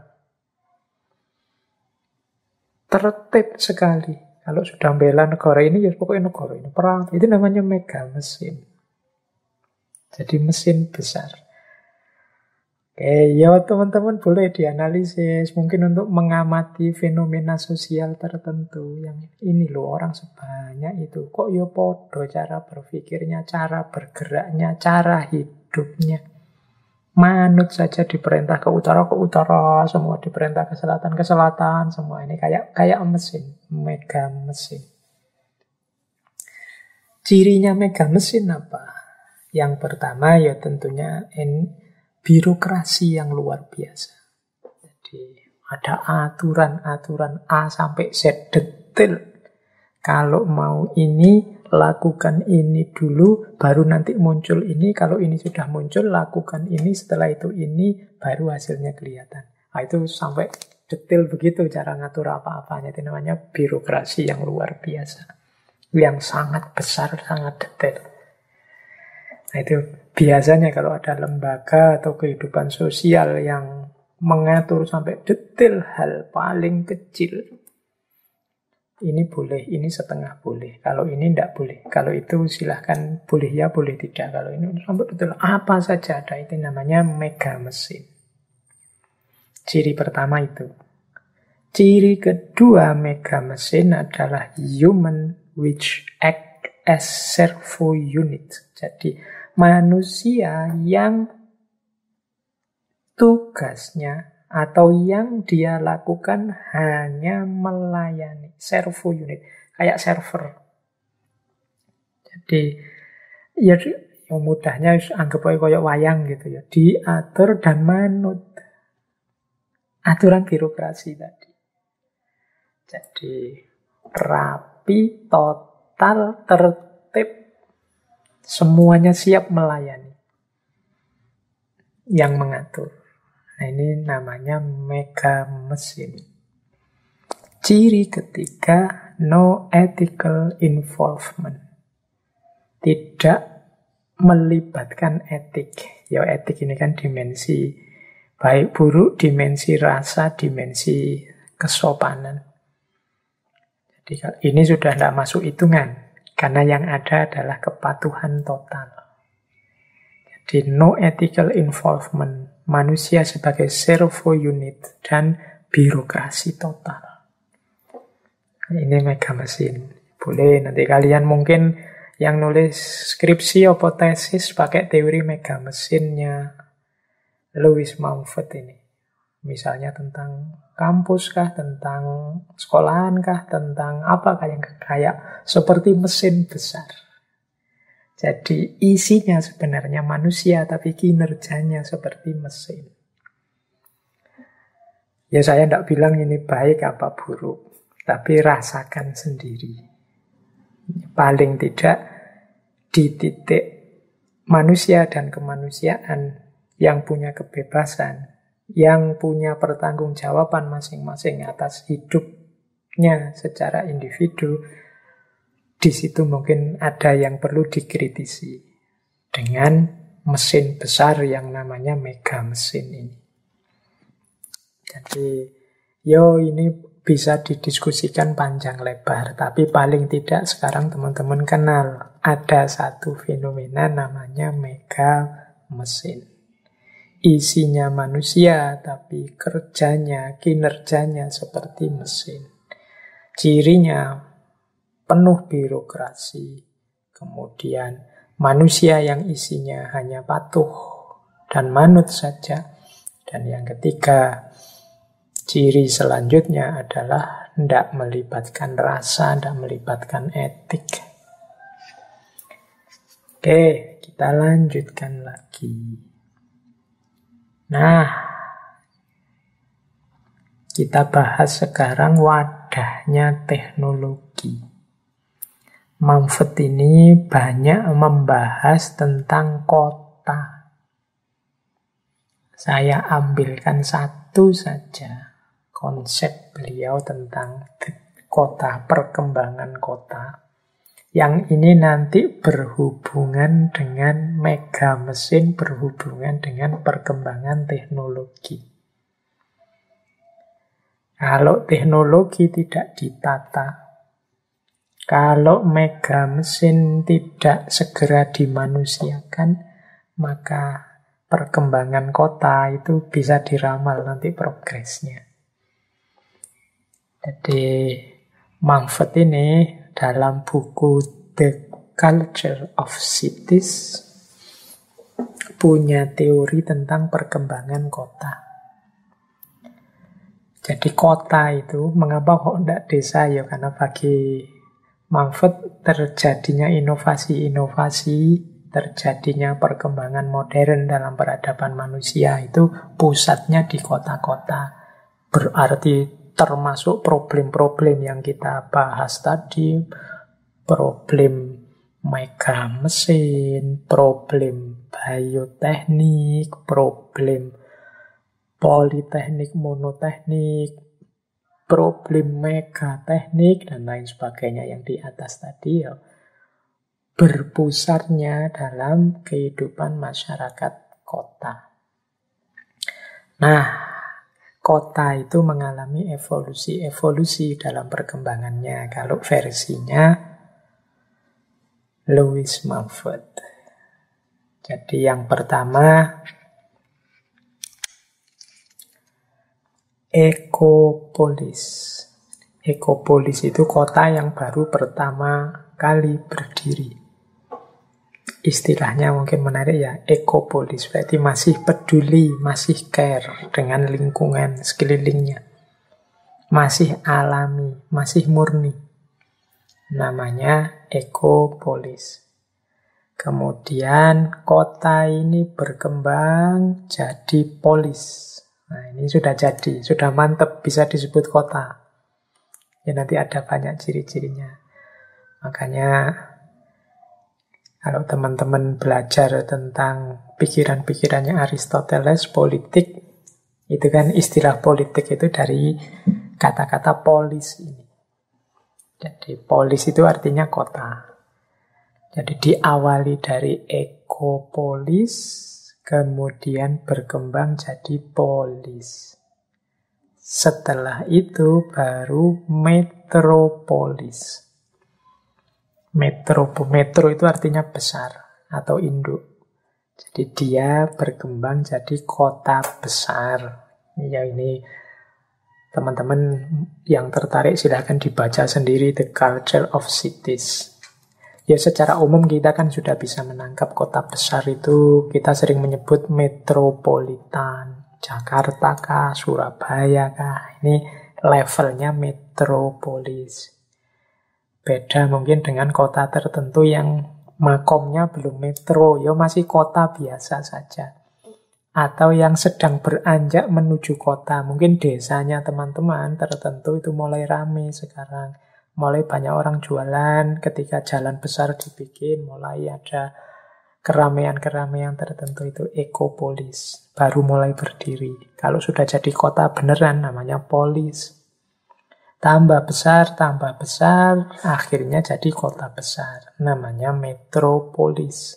Tertib sekali. Kalau sudah bela negara ini, ya pokoknya negara ini perang. Itu namanya mega mesin. Jadi mesin besar. Oke, ya teman-teman boleh dianalisis. Mungkin untuk mengamati fenomena sosial tertentu. Yang ini loh, orang sebanyak itu. Kok ya podo cara berpikirnya, cara bergeraknya, cara hidupnya. Manut saja diperintah ke utara, semua diperintah ke selatan, semua ini kayak mesin, mega mesin. Cirinya mega mesin apa? Yang pertama ya tentunya birokrasi yang luar biasa. Jadi ada aturan-aturan A sampai Z detail. Kalau mau ini, lakukan ini dulu, baru nanti muncul ini. Kalau ini sudah muncul, lakukan ini. Setelah itu ini, baru hasilnya kelihatan. Nah, itu sampai detail begitu cara ngatur apa-apanya. Itu namanya birokrasi yang luar biasa. Yang sangat besar, sangat detail. Nah, itu biasanya kalau ada lembaga atau kehidupan sosial yang mengatur sampai detail hal paling kecil. Ini boleh, ini setengah boleh. Kalau ini tidak boleh. Kalau itu silahkan boleh ya, boleh tidak. Kalau ini sampai betul apa saja ada. Itu namanya mega mesin. Ciri pertama itu. Ciri kedua mega mesin adalah human which act as servo unit. Jadi manusia yang tugasnya atau yang dia lakukan hanya melayani. Servo unit. Kayak server. Jadi, ya yang mudahnya anggap aja kayak wayang gitu ya. Diatur dan manut. Aturan birokrasi tadi. Jadi, rapi, total, tertib. Semuanya siap melayani. Yang mengatur. Nah, ini namanya mega mesin. Ciri ketiga, no ethical involvement. Tidak melibatkan etik. Ya, etik ini kan dimensi baik buruk, dimensi rasa, dimensi kesopanan. Jadi ini sudah tidak masuk hitungan. Karena yang ada adalah kepatuhan total. Jadi no ethical involvement. Manusia sebagai servo unit dan birokrasi total. Ini mega mesin. Boleh nanti kalian mungkin yang nulis skripsi atau tesis pakai teori mega mesinnya Lewis Mumford ini. Misalnya tentang kampus kah, tentang sekolahan kah, tentang apa kayak seperti mesin besar. Jadi isinya sebenarnya manusia, tapi kinerjanya seperti mesin. Ya saya tidak bilang ini baik apa buruk, tapi rasakan sendiri. Paling tidak di titik manusia dan kemanusiaan yang punya kebebasan, yang punya pertanggungjawaban masing-masing atas hidupnya secara individu, di situ mungkin ada yang perlu dikritisi dengan mesin besar yang namanya mega mesin ini. Jadi, ini bisa didiskusikan panjang lebar, tapi paling tidak sekarang teman-teman kenal ada satu fenomena namanya mega mesin. Isinya manusia, tapi kerjanya, kinerjanya seperti mesin. Cirinya penuh birokrasi, kemudian manusia yang isinya hanya patuh dan manut saja. Dan yang ketiga, Ciri selanjutnya adalah tidak melibatkan rasa, tidak melibatkan etik. Oke, kita lanjutkan lagi. Nah, kita bahas sekarang wadahnya teknologi. Mumford ini banyak membahas tentang kota. Saya ambilkan satu saja konsep beliau tentang kota, perkembangan kota. Yang ini nanti berhubungan dengan mega mesin, berhubungan dengan perkembangan teknologi. Kalau teknologi tidak ditata, kalau mega mesin tidak segera dimanusiakan, maka perkembangan kota itu bisa diramal nanti progresnya. Jadi Mumford ini dalam buku The Culture of Cities punya teori tentang perkembangan kota. Jadi kota itu, mengapa kok tidak desa? Ya karena bagi Mumford terjadinya inovasi-inovasi, terjadinya perkembangan modern dalam peradaban manusia itu pusatnya di kota-kota. Berarti termasuk problem-problem yang kita bahas tadi, problem mega mesin, problem bioteknik, problem politeknik, monoteknik, problem megateknik, dan lain sebagainya yang di atas tadi ya berpusatnya dalam kehidupan masyarakat kota. Nah, kota itu mengalami evolusi dalam perkembangannya. Kalau versinya Louis Mumford. Jadi yang pertama, ekopolis. Ekopolis itu kota yang baru pertama kali berdiri. Istilahnya mungkin menarik ya, ekopolis. Berarti masih peduli, masih care dengan lingkungan sekelilingnya. Masih alami, masih murni. Namanya ekopolis. Kemudian kota ini berkembang jadi polis. Nah ini sudah jadi, sudah mantep, bisa disebut kota. Ya nanti ada banyak ciri-cirinya. Makanya kalau teman-teman belajar tentang pikiran-pikirannya Aristoteles, politik, itu kan istilah politik itu dari kata-kata polis ini. Jadi polis itu artinya kota. Jadi diawali dari ekopolis, kemudian berkembang jadi polis. Setelah itu baru metropolis. Metro itu artinya besar atau induk. Jadi dia berkembang jadi kota besar. Ya ini teman-teman yang tertarik silahkan dibaca sendiri The Culture of Cities. Ya secara umum kita kan sudah bisa menangkap kota besar itu kita sering menyebut metropolitan. Jakarta kah, Surabaya kah. Ini levelnya metropolis. Beda mungkin dengan kota tertentu yang makomnya belum metro, ya masih kota biasa saja. Atau yang sedang beranjak menuju kota, mungkin desanya teman-teman tertentu itu mulai rame sekarang. Mulai banyak orang jualan, ketika jalan besar dibikin, mulai ada keramaian-keramaian tertentu, itu ekopolis. Baru mulai berdiri. Kalau sudah jadi kota beneran namanya polis. Tambah besar, akhirnya jadi kota besar. Namanya metropolis.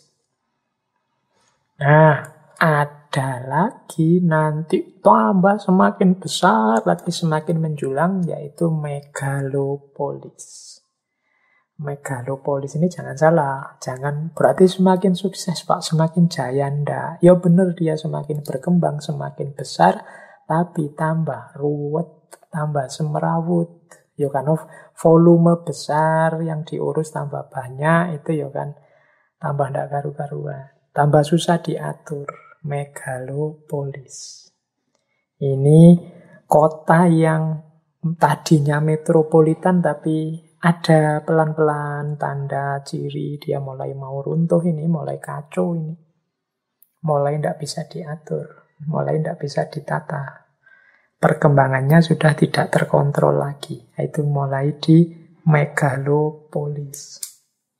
Nah, ada lagi nanti tambah semakin besar, lagi semakin menjulang, yaitu megalopolis. Megalopolis ini jangan salah, jangan berarti semakin sukses Pak, semakin jaya, ndak. Ya benar dia semakin berkembang, semakin besar, tapi tambah ruwet, tambah semrawut. Ya kan, volume besar yang diurus tambah banyak, itu ya kan tambah ndak karu-karuan, tambah susah diatur. Megalopolis ini Kota yang tadinya metropolitan tapi ada pelan-pelan tanda ciri dia mulai mau runtuh ini, mulai kacau ini. Mulai tidak bisa diatur, mulai tidak bisa ditata. Perkembangannya sudah tidak terkontrol lagi. Itu mulai di megalopolis.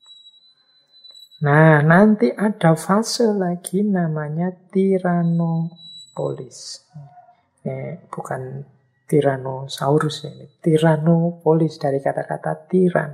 Nah, nanti ada fase lagi namanya tiranopolis. Bukan Tyrannosaurus ini. Tiranopolis dari kata-kata tiran.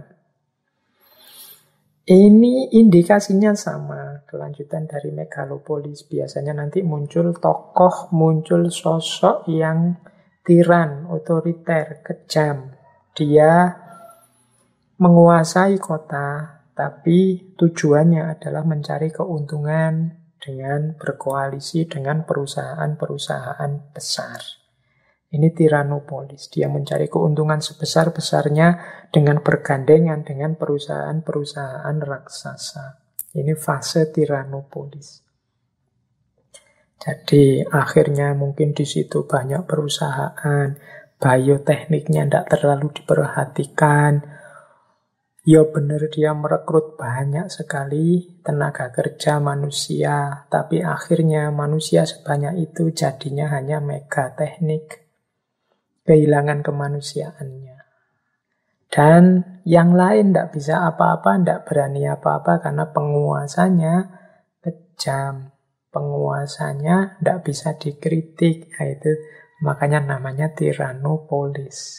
Ini indikasinya sama. Kelanjutan dari megalopolis. Biasanya nanti muncul tokoh, muncul sosok yang tiran, otoriter, kejam. Dia menguasai kota, tapi tujuannya adalah mencari keuntungan dengan berkoalisi dengan perusahaan-perusahaan besar. Ini tiranopolis. Dia mencari keuntungan sebesar-besarnya dengan bergandengan dengan perusahaan-perusahaan raksasa. Ini fase tiranopolis. Jadi akhirnya mungkin di situ banyak perusahaan, biotekniknya tidak terlalu diperhatikan. Ya benar dia merekrut banyak sekali tenaga kerja manusia, tapi akhirnya manusia sebanyak itu jadinya hanya megateknik, kehilangan kemanusiaannya. Dan yang lain tidak bisa apa-apa, tidak berani apa-apa karena penguasanya kejam, penguasanya tidak bisa dikritik, itu makanya namanya tiranopolis.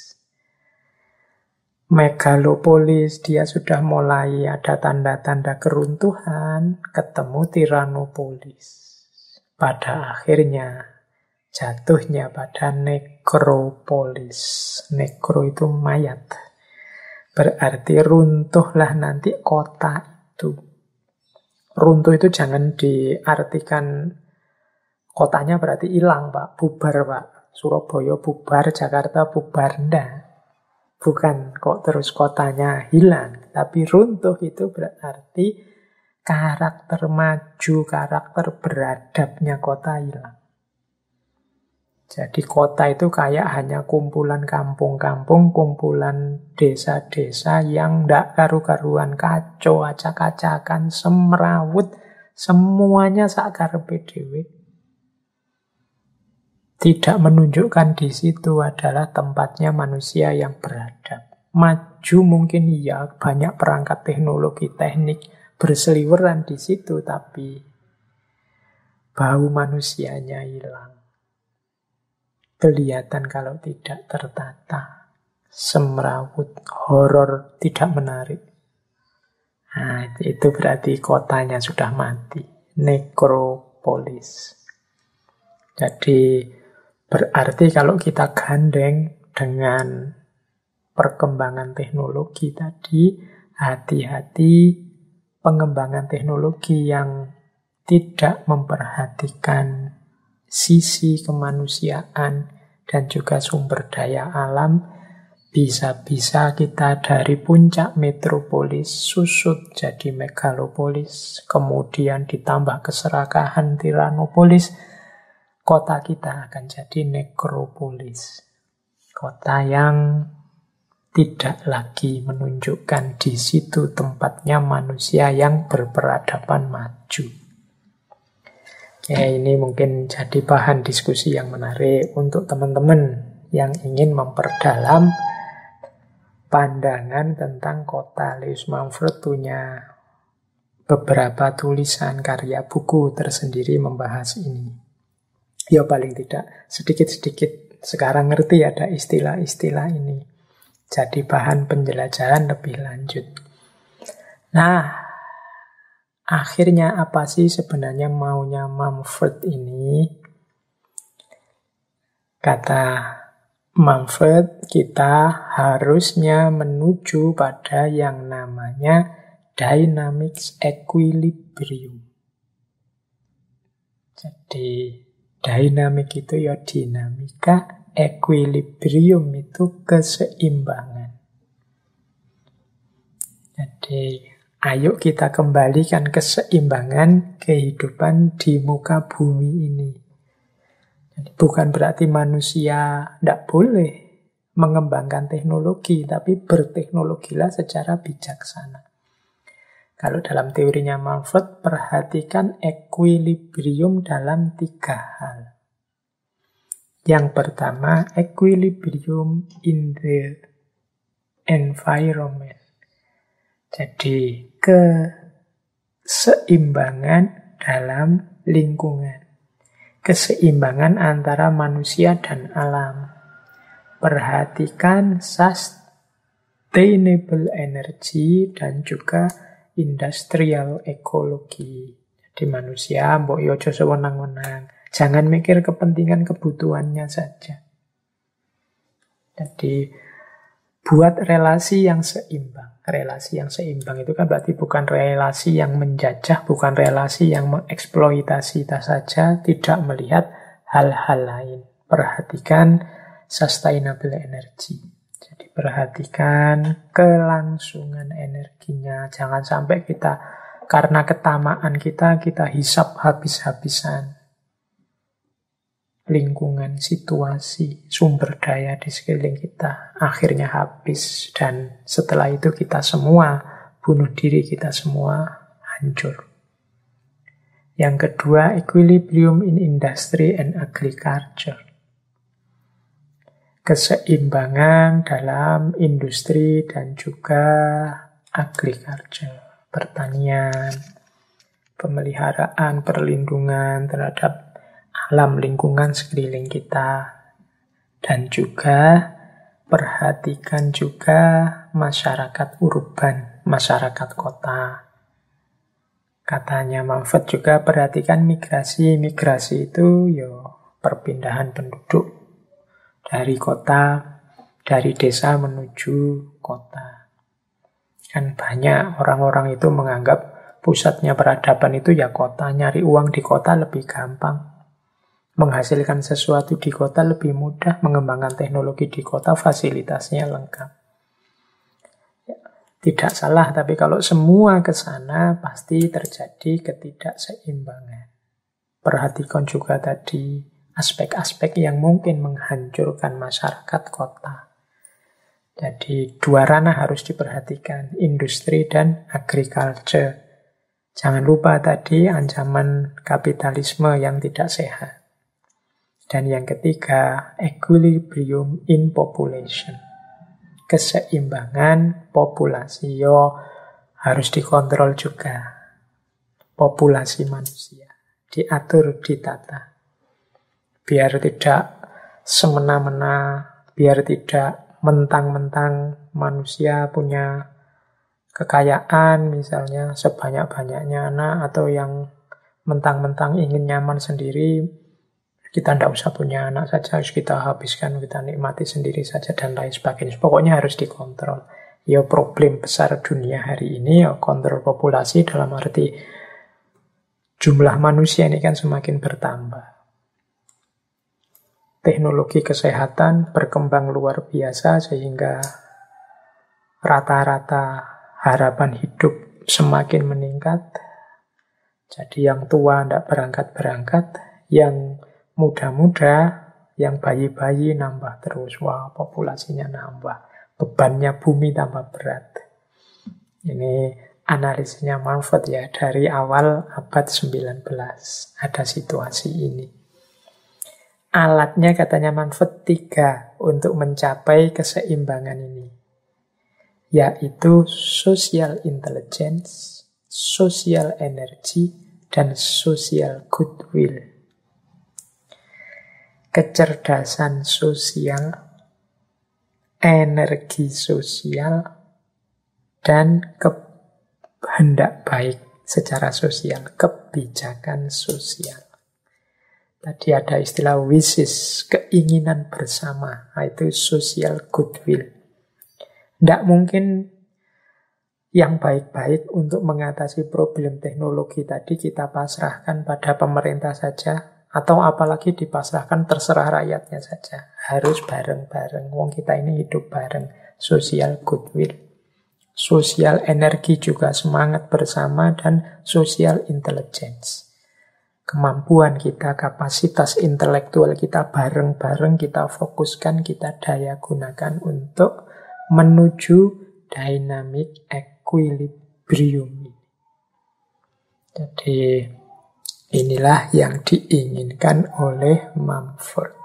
Megalopolis, dia sudah mulai ada tanda-tanda keruntuhan, ketemu tiranopolis. Pada akhirnya, jatuhnya pada nekropolis. Nekro itu mayat. Berarti runtuhlah nanti kota itu. Runtuh itu jangan diartikan kotanya berarti hilang, Pak. Bubar, Pak. Surabaya bubar, Jakarta bubar. Enggak. Bukan kok terus kotanya hilang, tapi runtuh itu berarti karakter maju, karakter beradabnya kota hilang. Jadi kota itu kayak hanya kumpulan kampung-kampung, kumpulan desa-desa yang ndak karu-karuan, kacau, acak-acakan, semrawut, semuanya sakarepe dhewe. Tidak menunjukkan di situ adalah tempatnya manusia yang beradab. Maju mungkin iya, banyak perangkat teknologi teknik berseliweran di situ, tapi bau manusianya hilang. Kelihatan kalau tidak tertata, semrawut, horor, tidak menarik. Nah, itu berarti kotanya sudah mati. Nekropolis. Jadi berarti kalau kita gandeng dengan perkembangan teknologi tadi, hati-hati pengembangan teknologi yang tidak memperhatikan sisi kemanusiaan dan juga sumber daya alam, bisa-bisa kita dari puncak metropolis susut jadi megalopolis, kemudian ditambah keserakahan tiranopolis, kota kita akan jadi nekropolis. Kota yang tidak lagi menunjukkan di situ tempatnya manusia yang berperadaban maju. Ya, ini mungkin jadi bahan diskusi yang menarik untuk teman-teman yang ingin memperdalam pandangan tentang kota. Lewis Mumford punya beberapa tulisan karya buku tersendiri membahas ini. Ya paling tidak sedikit-sedikit sekarang ngerti ada istilah-istilah ini. Jadi bahan penjelajahan lebih lanjut. Nah, akhirnya apa sih sebenarnya maunya Mumford ini? Kata Mumford, kita harusnya menuju pada yang namanya dynamics equilibrium. Jadi dynamic itu ya dinamika, equilibrium itu keseimbangan. Jadi ayo kita kembalikan keseimbangan kehidupan di muka bumi ini. Jadi bukan berarti manusia tidak boleh mengembangkan teknologi, tapi berteknologilah secara bijaksana. Kalau dalam teorinya Manfred, perhatikan equilibrium dalam 3 hal. Yang pertama, equilibrium in the environment. Jadi, keseimbangan dalam lingkungan. Keseimbangan antara manusia dan alam. Perhatikan sustainable energy dan juga industrial ecology. Jadi manusia mbok yo aja sewenang-wenang. Jangan mikir kepentingan kebutuhannya saja. Jadi buat relasi yang seimbang. Relasi yang seimbang itu kan berarti bukan relasi yang menjajah, bukan relasi yang mengeksploitasi saja, tidak melihat hal-hal lain. Perhatikan sustainable energy. Jadi perhatikan kelangsungan energinya. Jangan sampai kita, karena ketamaan kita hisap habis-habisan lingkungan, situasi, sumber daya di sekeliling kita. Akhirnya habis. Dan setelah itu kita semua bunuh diri, kita semua hancur. Yang kedua, equilibrium in industry and agriculture. Keseimbangan dalam industri dan juga agriculture, pertanian, pemeliharaan, perlindungan terhadap alam lingkungan sekeliling kita. Dan juga perhatikan juga masyarakat urban, masyarakat kota. Katanya Manfred juga perhatikan migrasi. Migrasi itu perpindahan penduduk dari kota, dari desa menuju kota. Kan banyak orang-orang itu menganggap pusatnya peradaban itu ya kota. Nyari uang di kota lebih gampang. Menghasilkan sesuatu di kota lebih mudah. Mengembangkan teknologi di kota, fasilitasnya lengkap. Tidak salah, tapi kalau semua ke sana pasti terjadi ketidakseimbangan. Perhatikan juga tadi aspek-aspek yang mungkin menghancurkan masyarakat kota. Jadi dua ranah harus diperhatikan, industri dan agriculture. Jangan lupa tadi ancaman kapitalisme yang tidak sehat. Dan yang ketiga, equilibrium in population. Keseimbangan populasi. Harus dikontrol juga. Populasi manusia. Diatur, ditata. Biar tidak semena-mena, biar tidak mentang-mentang manusia punya kekayaan, misalnya sebanyak-banyaknya anak, atau yang mentang-mentang ingin nyaman sendiri, kita tidak usah punya anak saja, harus kita habiskan, kita nikmati sendiri saja, dan lain sebagainya. Pokoknya harus dikontrol. Problem besar dunia hari ini, kontrol populasi dalam arti jumlah manusia ini kan semakin bertambah. Teknologi kesehatan berkembang luar biasa sehingga rata-rata harapan hidup semakin meningkat. Jadi yang tua tidak berangkat-berangkat, yang muda-muda, yang bayi-bayi nambah terus. Wah, populasinya nambah. Bebannya bumi tambah berat. Ini analisisnya Manfred ya, dari awal abad 19. Ada situasi ini. Alatnya katanya Manfred 3 untuk mencapai keseimbangan ini. Yaitu social intelligence, social energy, dan social goodwill. Kecerdasan sosial, energi sosial, dan kehendak baik secara sosial, kebijakan sosial. Tadi ada istilah wishes, keinginan bersama, itu social goodwill. Tidak mungkin yang baik-baik untuk mengatasi problem teknologi tadi kita pasrahkan pada pemerintah saja, atau apalagi dipasrahkan terserah rakyatnya saja. Harus bareng-bareng, wong kita ini hidup bareng, social goodwill. Social energi juga semangat bersama, dan social intelligence. kemampuan kita, kapasitas intelektual kita bareng-bareng kita fokuskan, kita daya gunakan untuk menuju dynamic equilibrium. Jadi inilah yang diinginkan oleh Mumford.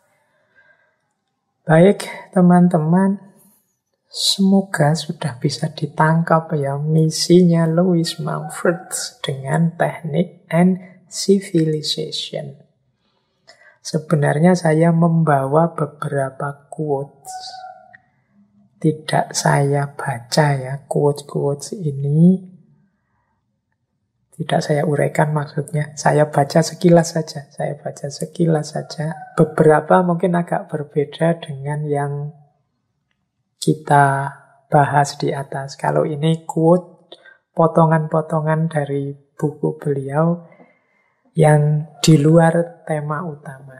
Baik, teman-teman, semoga sudah bisa ditangkap ya misinya Louis Mumford dengan teknik and civilization. Sebenarnya saya membawa beberapa quotes. Tidak saya baca ya quotes-quotes ini. Tidak saya uraikan maksudnya. Saya baca sekilas saja. Beberapa mungkin agak berbeda dengan yang kita bahas di atas. Kalau ini quote, potongan-potongan dari buku beliau yang di luar tema utama.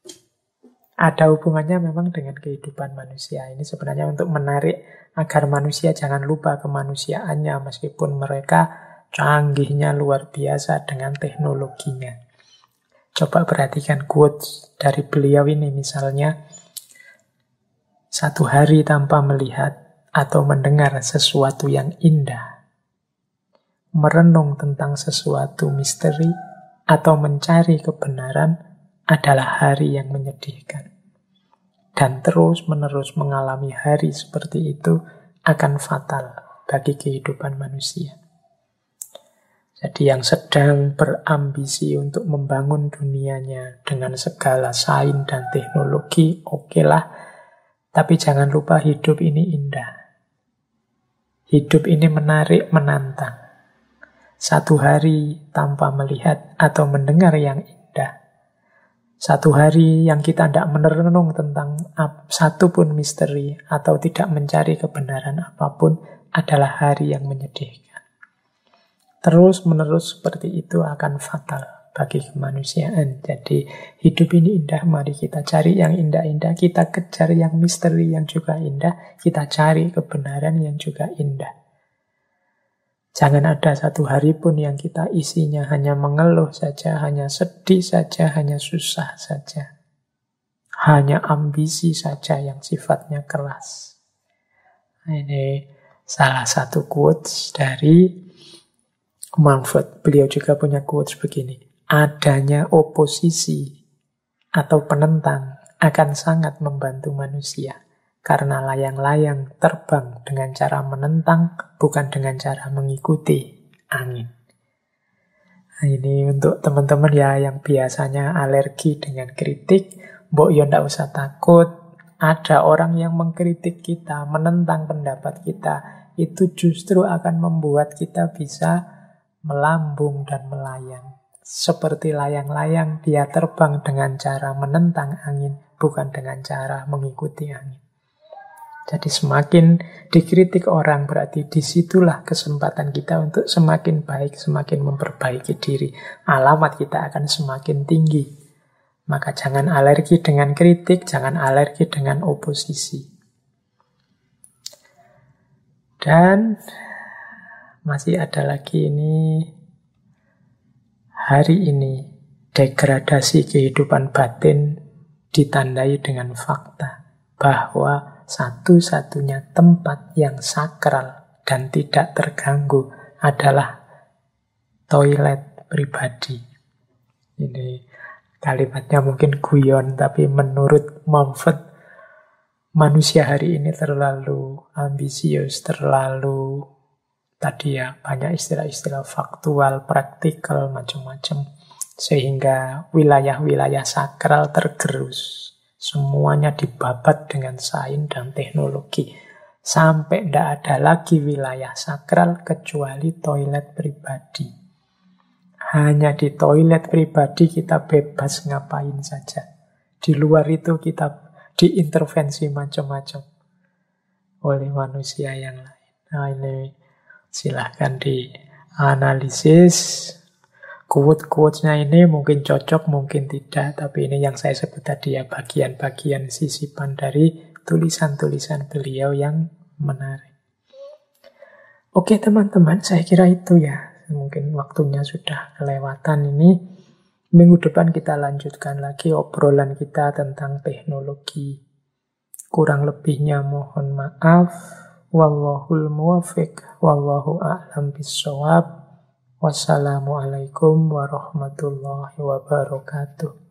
Ada hubungannya memang dengan kehidupan manusia. Ini sebenarnya untuk menarik agar manusia jangan lupa kemanusiaannya meskipun mereka canggihnya luar biasa dengan teknologinya. Coba perhatikan quotes dari beliau ini, misalnya, satu hari tanpa melihat atau mendengar sesuatu yang indah, merenung tentang sesuatu misteri, atau mencari kebenaran adalah hari yang menyedihkan. Dan terus-menerus mengalami hari seperti itu akan fatal bagi kehidupan manusia. Jadi yang sedang berambisi untuk membangun dunianya dengan segala sains dan teknologi, okelah. Tapi jangan lupa hidup ini indah. Hidup ini menarik, menantang. Satu hari tanpa melihat atau mendengar yang indah. Satu hari yang kita tidak merenung tentang satu pun misteri atau tidak mencari kebenaran apapun adalah hari yang menyedihkan. Terus-menerus seperti itu akan fatal bagi kemanusiaan. Jadi hidup ini indah, mari kita cari yang indah-indah, kita kejar yang misteri yang juga indah, kita cari kebenaran yang juga indah. Jangan ada satu hari pun yang kita isinya hanya mengeluh saja, hanya sedih saja, hanya susah saja. Hanya ambisi saja yang sifatnya keras. Ini salah satu quotes dari Mumford. Beliau juga punya quotes begini. Adanya oposisi atau penentang akan sangat membantu manusia. Karena layang-layang terbang dengan cara menentang, bukan dengan cara mengikuti angin. Nah, ini untuk teman-teman ya yang biasanya alergi dengan kritik, mbok ya ndak usah takut. Ada orang yang mengkritik kita, menentang pendapat kita, itu justru akan membuat kita bisa melambung dan melayang. Seperti layang-layang, dia terbang dengan cara menentang angin, bukan dengan cara mengikuti angin. Jadi semakin dikritik orang, berarti disitulah kesempatan kita untuk semakin baik, semakin memperbaiki diri. Alamat kita akan semakin tinggi. Maka jangan alergi dengan kritik, jangan alergi dengan oposisi. Dan masih ada lagi ini. Hari ini degradasi kehidupan batin ditandai dengan fakta bahwa satu-satunya tempat yang sakral dan tidak terganggu adalah toilet pribadi. Ini kalimatnya mungkin guyon, tapi menurut Mumford, manusia hari ini terlalu ambisius, terlalu tadi ya banyak istilah-istilah faktual, praktikal, macam-macam. Sehingga wilayah-wilayah sakral tergerus. Semuanya dibabat dengan sains dan teknologi. Sampai tidak ada lagi wilayah sakral kecuali toilet pribadi. Hanya di toilet pribadi kita bebas ngapain saja. Di luar itu kita diintervensi macam-macam oleh manusia yang lain. Nah ini silahkan dianalisis. Quote-quotesnya ini mungkin cocok, mungkin tidak. Tapi ini yang saya sebut tadi ya, bagian-bagian sisipan dari tulisan-tulisan beliau yang menarik. Oke teman-teman, saya kira itu ya. Mungkin waktunya sudah kelewatan ini. Minggu depan kita lanjutkan lagi obrolan kita tentang teknologi. Kurang lebihnya mohon maaf. Wallahul muwaffiq. Wallahu a'lam bishawab. Wassalamualaikum warahmatullahi wabarakatuh.